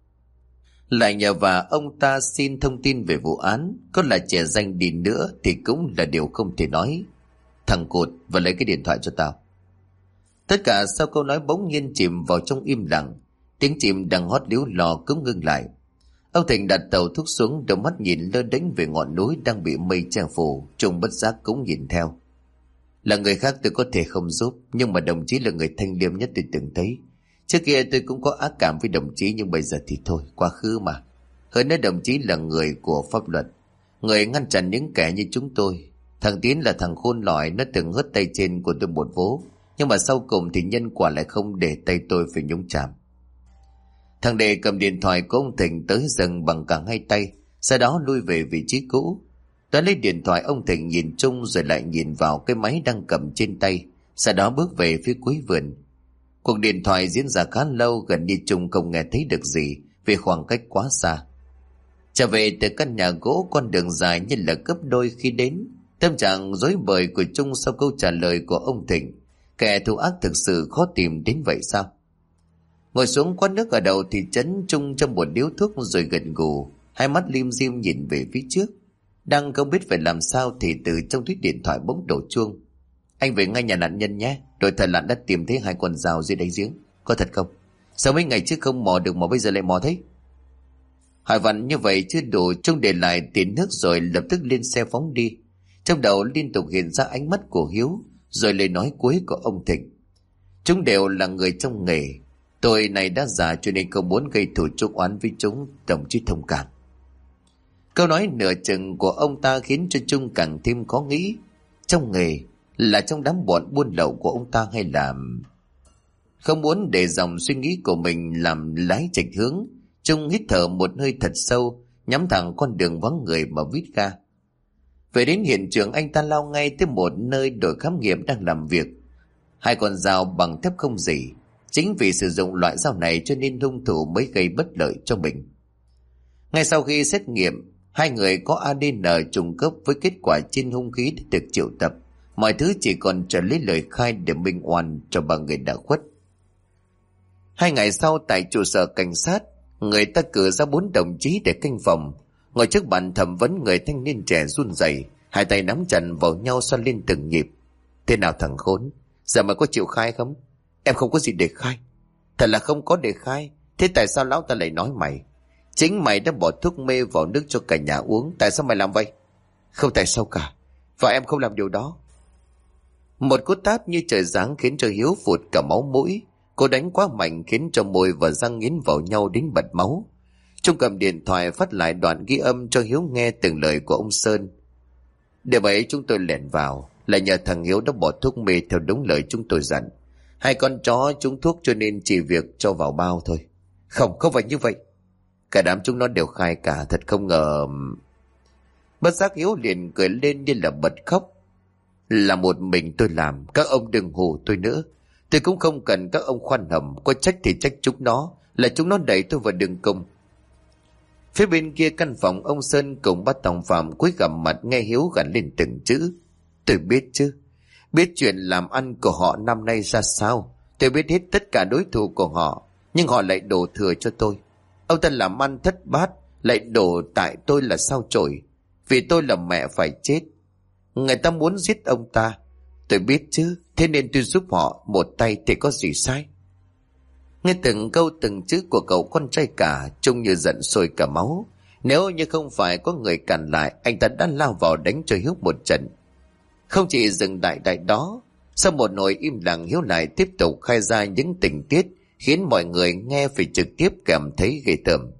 lại nhờ và ông ta xin thông tin về vụ án, có là trẻ danh đi nữa thì cũng là điều không thể nói. "Thằng cụt, và lấy cái điện thoại cho tao." Tất cả sau câu nói bỗng nhiên chìm vào trong im lặng. Tiếng chim đang hót líu lò cũng ngưng lại. Ông Thịnh đặt tàu thuốc xuống, đôi mắt nhìn lơ đễnh về ngọn núi đang bị mây che phủ. Trung bất giác cũng nhìn theo. Là người khác tôi có thể không giúp, nhưng mà đồng chí là người thanh liêm nhất tôi từng thấy. Trước kia tôi cũng có ác cảm với đồng chí, nhưng bây giờ thì thôi, quá khứ mà. Hơn nữa đồng chí là người của pháp luật, người ngăn chặn những kẻ như chúng tôi. Thằng Tiến là thằng khôn lỏi, nó từng hất tay trên của tôi một vố, nhưng mà sau cùng thì nhân quả lại không để tay tôi phải nhúng chạm. Thằng Đề cầm điện thoại của ông Thịnh tới dần bằng cả hai tay, sau đó lui về vị trí cũ. Đã lấy điện thoại, ông Thịnh nhìn Trung rồi lại nhìn vào cái máy đang cầm trên tay, sau đó bước về phía cuối vườn. Cuộc điện thoại diễn ra khá lâu, gần như Trung không nghe thấy được gì vì khoảng cách quá xa. Trở về từ căn nhà gỗ, con đường dài như là gấp đôi khi đến. Tâm trạng rối bời của Trung sau câu trả lời của ông Thịnh, kẻ thù ác thực sự khó tìm đến vậy sao? Ngồi xuống quán nước ở đầu thị trấn, Trung châm một điếu thuốc rồi gật gù, hai mắt lim dim nhìn về phía trước. Đang không biết phải làm sao thì từ trong túi điện thoại bỗng đổ chuông. "Anh về ngay nhà nạn nhân nhé, đội thợ lặn đã tìm thấy 2 con dao dưới đáy giếng." "Có thật không? Sao mấy ngày trước không mò được mà bây giờ lại mò thấy?" Hỏi vặn như vậy chưa đủ, Trung để lại tiền nước rồi lập tức lên xe phóng đi. Trong đầu liên tục hiện ra ánh mắt của Hiếu, rồi lời nói cuối của ông Thịnh. Chúng đều là người trong nghề. Tôi này đã già cho nên không muốn gây thù chuốc oán với chúng, đồng chí thông cảm. Câu nói nửa chừng của ông ta khiến cho Trung càng thêm khó nghĩ. Trong nghề, là trong đám bọn buôn lậu của ông ta, hay là... Không muốn để dòng suy nghĩ của mình làm lái chệch hướng, Trung hít thở một hơi thật sâu, nhắm thẳng con đường vắng người mà vít ga. Về đến hiện trường, anh ta lao ngay tới một nơi đội khám nghiệm đang làm việc. Hai con dao bằng thép không rỉ. Chính vì sử dụng loại dao này cho nên hung thủ mới gây bất lợi cho mình. Ngay sau khi xét nghiệm, hai người có ADN trùng khớp với kết quả trên hung khí đã được triệu tập. Mọi thứ chỉ còn chờ lấy lời khai để minh oan cho ba người đã khuất. 2 ngày sau, tại trụ sở cảnh sát, người ta cử ra 4 đồng chí để canh phòng. Ngồi trước bàn thẩm vấn, người thanh niên trẻ run rẩy, hai tay nắm chặt vào nhau xoa lên từng nhịp. Thế nào thằng khốn, giờ mày có chịu khai không? Em không có gì để khai. Thật là không có để khai. Thế tại sao lão ta lại nói mày? Chính mày đã bỏ thuốc mê vào nước cho cả nhà uống. Tại sao mày làm vậy? Không tại sao cả, và em không làm điều đó. Một cú tát như trời giáng khiến cho Hiếu phụt cả máu mũi. Cô đánh quá mạnh khiến cho môi và răng nghiến vào nhau đến bật máu. Trung cầm điện thoại phát lại đoạn ghi âm cho Hiếu nghe từng lời của ông Sơn. Đêm ấy chúng tôi lẻn vào là nhờ thằng Hiếu đã bỏ thuốc mê theo đúng lời chúng tôi dặn. 2 con chó trúng thuốc cho nên chỉ việc cho vào bao thôi. Không phải như vậy. Cả đám chúng nó đều khai cả, thật không ngờ. Bất giác Hiếu liền cười lên như là bật khóc. Là một mình tôi làm, các ông đừng hù tôi nữa. Tôi cũng không cần các ông khoan hầm, có trách thì trách chúng nó, là chúng nó đẩy tôi vào đường cùng. Phía bên kia căn phòng, ông Sơn cùng bắt tòng phạm cúi gằm mặt nghe Hiếu gằn lên từng chữ. Tôi biết chứ, biết chuyện làm ăn của họ năm nay ra sao. Tôi biết hết tất cả đối thủ của họ, nhưng họ lại đổ thừa cho tôi. Ông ta làm ăn thất bát, lại đổ tại tôi là sao chổi. Vì tôi là mẹ phải chết. Người ta muốn giết ông ta, tôi biết chứ, thế nên tôi giúp họ một tay thì có gì sai. Nghe từng câu từng chữ của cậu con trai cả, Trung như giận sôi cả máu. Nếu như không phải có người cản lại, anh ta đã lao vào đánh cho Hiếu một trận. Không chỉ dừng đại đó, sau một hồi im lặng, Hiếu lại tiếp tục khai ra những tình tiết khiến mọi người nghe phải trực tiếp cảm thấy ghê tởm.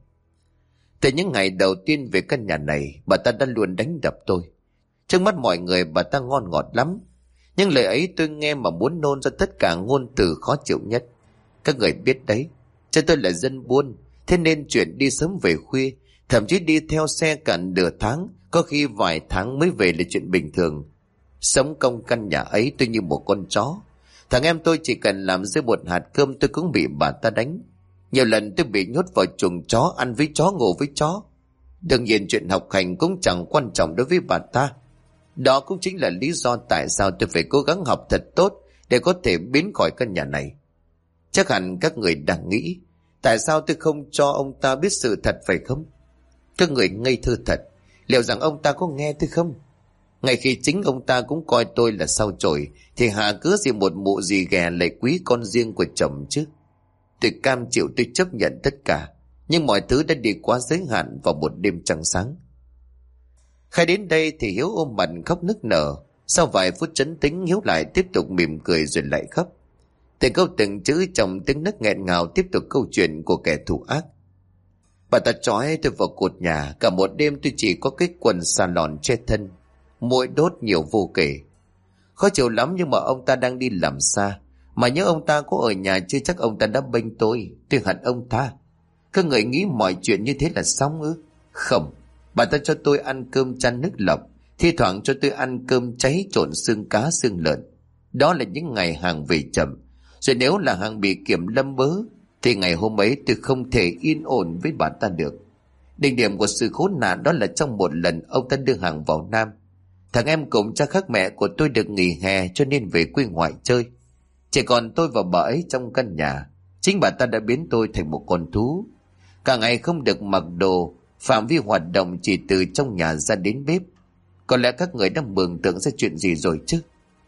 Từ những ngày đầu tiên về căn nhà này, bà ta đã luôn đánh đập tôi. Trước mắt mọi người bà ta ngon ngọt lắm, nhưng lời ấy tôi nghe mà muốn nôn ra tất cả ngôn từ khó chịu nhất. Các người biết đấy, cho tôi là dân buôn, thế nên chuyện đi sớm về khuya, thậm chí đi theo xe cả nửa tháng, có khi vài tháng mới về là chuyện bình thường. Sống công căn nhà ấy tôi như một con chó. Thằng em tôi chỉ cần làm rơi một hạt cơm tôi cũng bị bà ta đánh. Nhiều lần tôi bị nhốt vào chuồng chó, ăn với chó ngủ với chó. Đương nhiên chuyện học hành cũng chẳng quan trọng đối với bà ta. Đó cũng chính là lý do tại sao tôi phải cố gắng học thật tốt để có thể biến khỏi căn nhà này. Chắc hẳn các người đang nghĩ, tại sao tôi không cho ông ta biết sự thật phải không? Các người ngây thơ thật, liệu rằng ông ta có nghe tôi không? Ngay khi chính ông ta cũng coi tôi là sao chổi, thì hà cớ gì một mụ gì ghẻ lại quý con riêng của chồng chứ? Tôi cam chịu, tôi chấp nhận tất cả, nhưng mọi thứ đã đi quá giới hạn vào một đêm trăng sáng. Khai đến đây thì Hiếu ôm mặt khóc nức nở. Sau vài phút trấn tĩnh, Hiếu lại tiếp tục mỉm cười rồi lại khóc. Từng câu từng chữ trong tiếng nấc nghẹn ngào tiếp tục câu chuyện của kẻ thù ác. Bà ta trói tôi vào cột nhà, cả một đêm tôi chỉ có cái quần xà lòn che thân, muỗi đốt nhiều vô kể. Khó chịu lắm, nhưng mà ông ta đang đi làm xa, mà nhớ ông ta có ở nhà chưa chắc ông ta đã bênh tôi hận ông ta. Các người nghĩ mọi chuyện như thế là xong ư? Không, bà ta cho tôi ăn cơm chan nước lọc, thi thoảng cho tôi ăn cơm cháy trộn xương cá xương lợn. Đó là những ngày hàng về chậm. Rồi nếu là hàng bị kiểm lâm bớ, thì ngày hôm ấy tôi không thể yên ổn với bà ta được. Đỉnh điểm của sự khốn nạn đó là trong một lần ông ta đưa hàng vào Nam. Thằng em cùng cha khác mẹ của tôi được nghỉ hè cho nên về quê ngoại chơi. Chỉ còn tôi và bà ấy trong căn nhà. Chính bà ta đã biến tôi thành một con thú. Cả ngày không được mặc đồ, phạm vi hoạt động chỉ từ trong nhà ra đến bếp. Có lẽ các người đang mường tượng ra chuyện gì rồi chứ?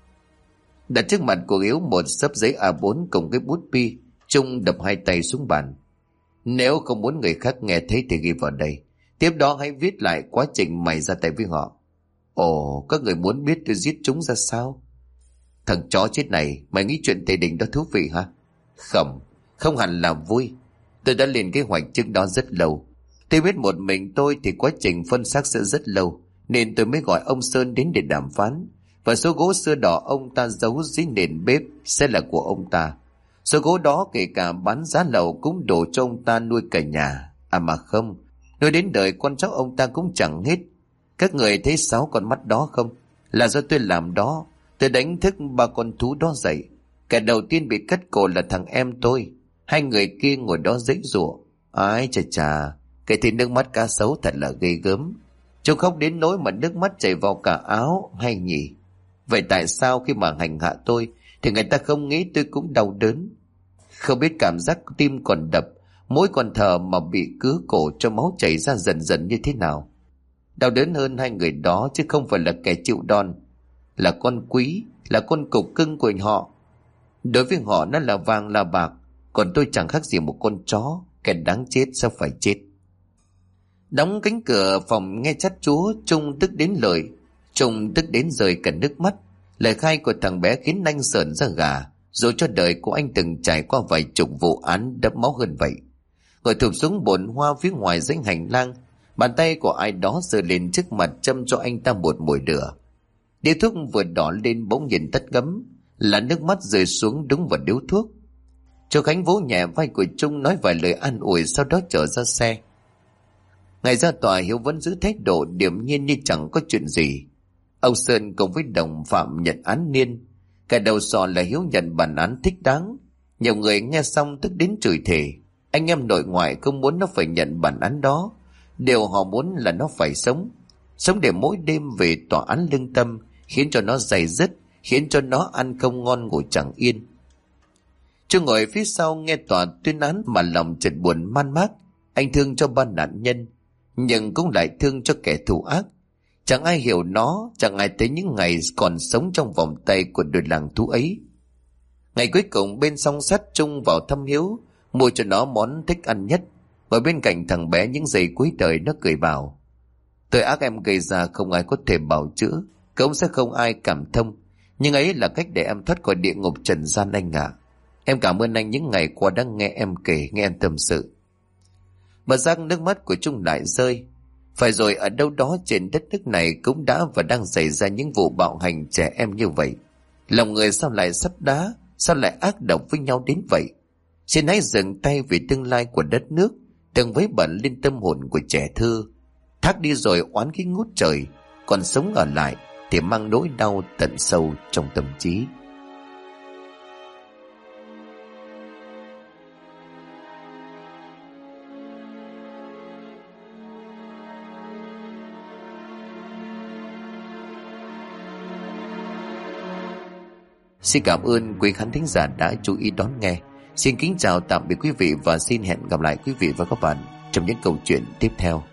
Đặt trước mặt của Hiếu một xấp giấy A4 cùng cái bút bi. Trung đập hai tay xuống bàn. Nếu không muốn người khác nghe thấy thì ghi vào đây. Tiếp đó hãy viết lại quá trình mày ra tay với họ. Ồ, các người muốn biết tôi giết chúng ra sao? Thằng chó chết này, mày nghĩ chuyện thầy Đình đó thú vị hả? Không Không hẳn là vui. Tôi đã lên kế hoạch trước đó rất lâu. Tôi biết một mình tôi thì quá trình phân xác sẽ rất lâu, nên tôi mới gọi ông Sơn đến để đàm phán. Và số gỗ sưa đỏ ông ta giấu dưới nền bếp sẽ là của ông ta. Số gỗ đó kể cả bán giá lậu cũng đổ cho ông ta nuôi cả nhà. À mà không, nuôi đến đời con cháu ông ta cũng chẳng hết. Các người thấy 6 con mắt đó không? Là do tôi làm đó. Tôi đánh thức 3 con thú đó dậy. Kẻ đầu tiên bị cắt cổ là thằng em tôi. 2 người kia ngồi đó giãy giụa. Ái chà chà, cái thì nước mắt cá sấu thật là ghê gớm. Trông khóc đến nỗi mà nước mắt chảy vào cả áo hay nhỉ? Vậy tại sao khi mà hành hạ tôi thì người ta không nghĩ tôi cũng đau đớn? Không biết cảm giác tim còn đập, mỗi con thở mà bị cứa cổ cho máu chảy ra dần dần như thế nào. Đau đớn hơn 2 người đó chứ không phải là kẻ chịu đòn. Là con Quý, là con cục cưng của họ. Đối với họ nó là vàng là bạc, còn tôi chẳng khác gì một con chó, kẻ đáng chết sao phải chết. Đóng cánh cửa phòng nghe chát chúa, Trung tức đến lời. Trung tức đến rơi cả nước mắt. Lời khai của thằng bé khiến anh sởn ra gà, dù cho đời của anh từng trải qua vài chục vụ án đẫm máu hơn vậy. Ngồi thụp xuống bồn hoa phía ngoài dãy hành lang, bàn tay của ai đó giơ lên trước mặt châm cho anh ta một mồi lửa. Điếu thuốc vừa đỏ lên bỗng nhìn tắt ngấm, là nước mắt rơi xuống đúng vào điếu thuốc. Châu Khánh vỗ nhẹ vai của Trung nói vài lời an ủi, sau đó trở ra xe. Ngày ra tòa, Hiếu vẫn giữ thái độ điềm nhiên như chẳng có chuyện gì. Ông Sơn cùng với đồng phạm nhận án niên. Cả đầu sọ là Hiếu nhận bản án thích đáng. Nhiều người nghe xong tức đến chửi thề. Anh em nội ngoại không muốn nó phải nhận bản án đó. Điều họ muốn là nó phải sống. Sống để mỗi đêm về tòa án lương tâm, khiến cho nó dày dứt, khiến cho nó ăn không ngon ngủ chẳng yên. Trung ngồi phía sau nghe tòa tuyên án mà lòng chợt buồn man mác. Anh thương cho ba nạn nhân, nhưng cũng lại thương cho kẻ thù ác. Chẳng ai hiểu nó, chẳng ai thấy những ngày còn sống trong vòng tay của đôi làng thú ấy. Ngày cuối cùng bên song sắt, Trung vào thăm Hiếu, mua cho nó món thích ăn nhất. Ở bên cạnh thằng bé những giây cuối đời, nó cười bảo: tội ác em gây ra không ai có thể bào chữa, cũng sẽ không ai cảm thông, nhưng ấy là cách để em thoát khỏi địa ngục trần gian anh ạ. Em cảm ơn anh những ngày qua đã nghe em kể, nghe em tâm sự. Mà răng nước mắt của Trung lại rơi. Phải rồi, ở đâu đó trên đất nước này cũng đã và đang xảy ra những vụ bạo hành trẻ em như vậy. Lòng người sao lại sắt đá, sao lại ác độc với nhau đến vậy? Xin hãy dừng tay vì tương lai của đất nước, đừng vấy bẩn lên tâm hồn của trẻ thơ. Thác đi rồi oán khí ngút trời, còn sống ở lại thì mang nỗi đau tận sâu trong tâm trí. Xin cảm ơn quý khán thính giả đã chú ý đón nghe. Xin kính chào tạm biệt quý vị và xin hẹn gặp lại quý vị và các bạn trong những câu chuyện tiếp theo.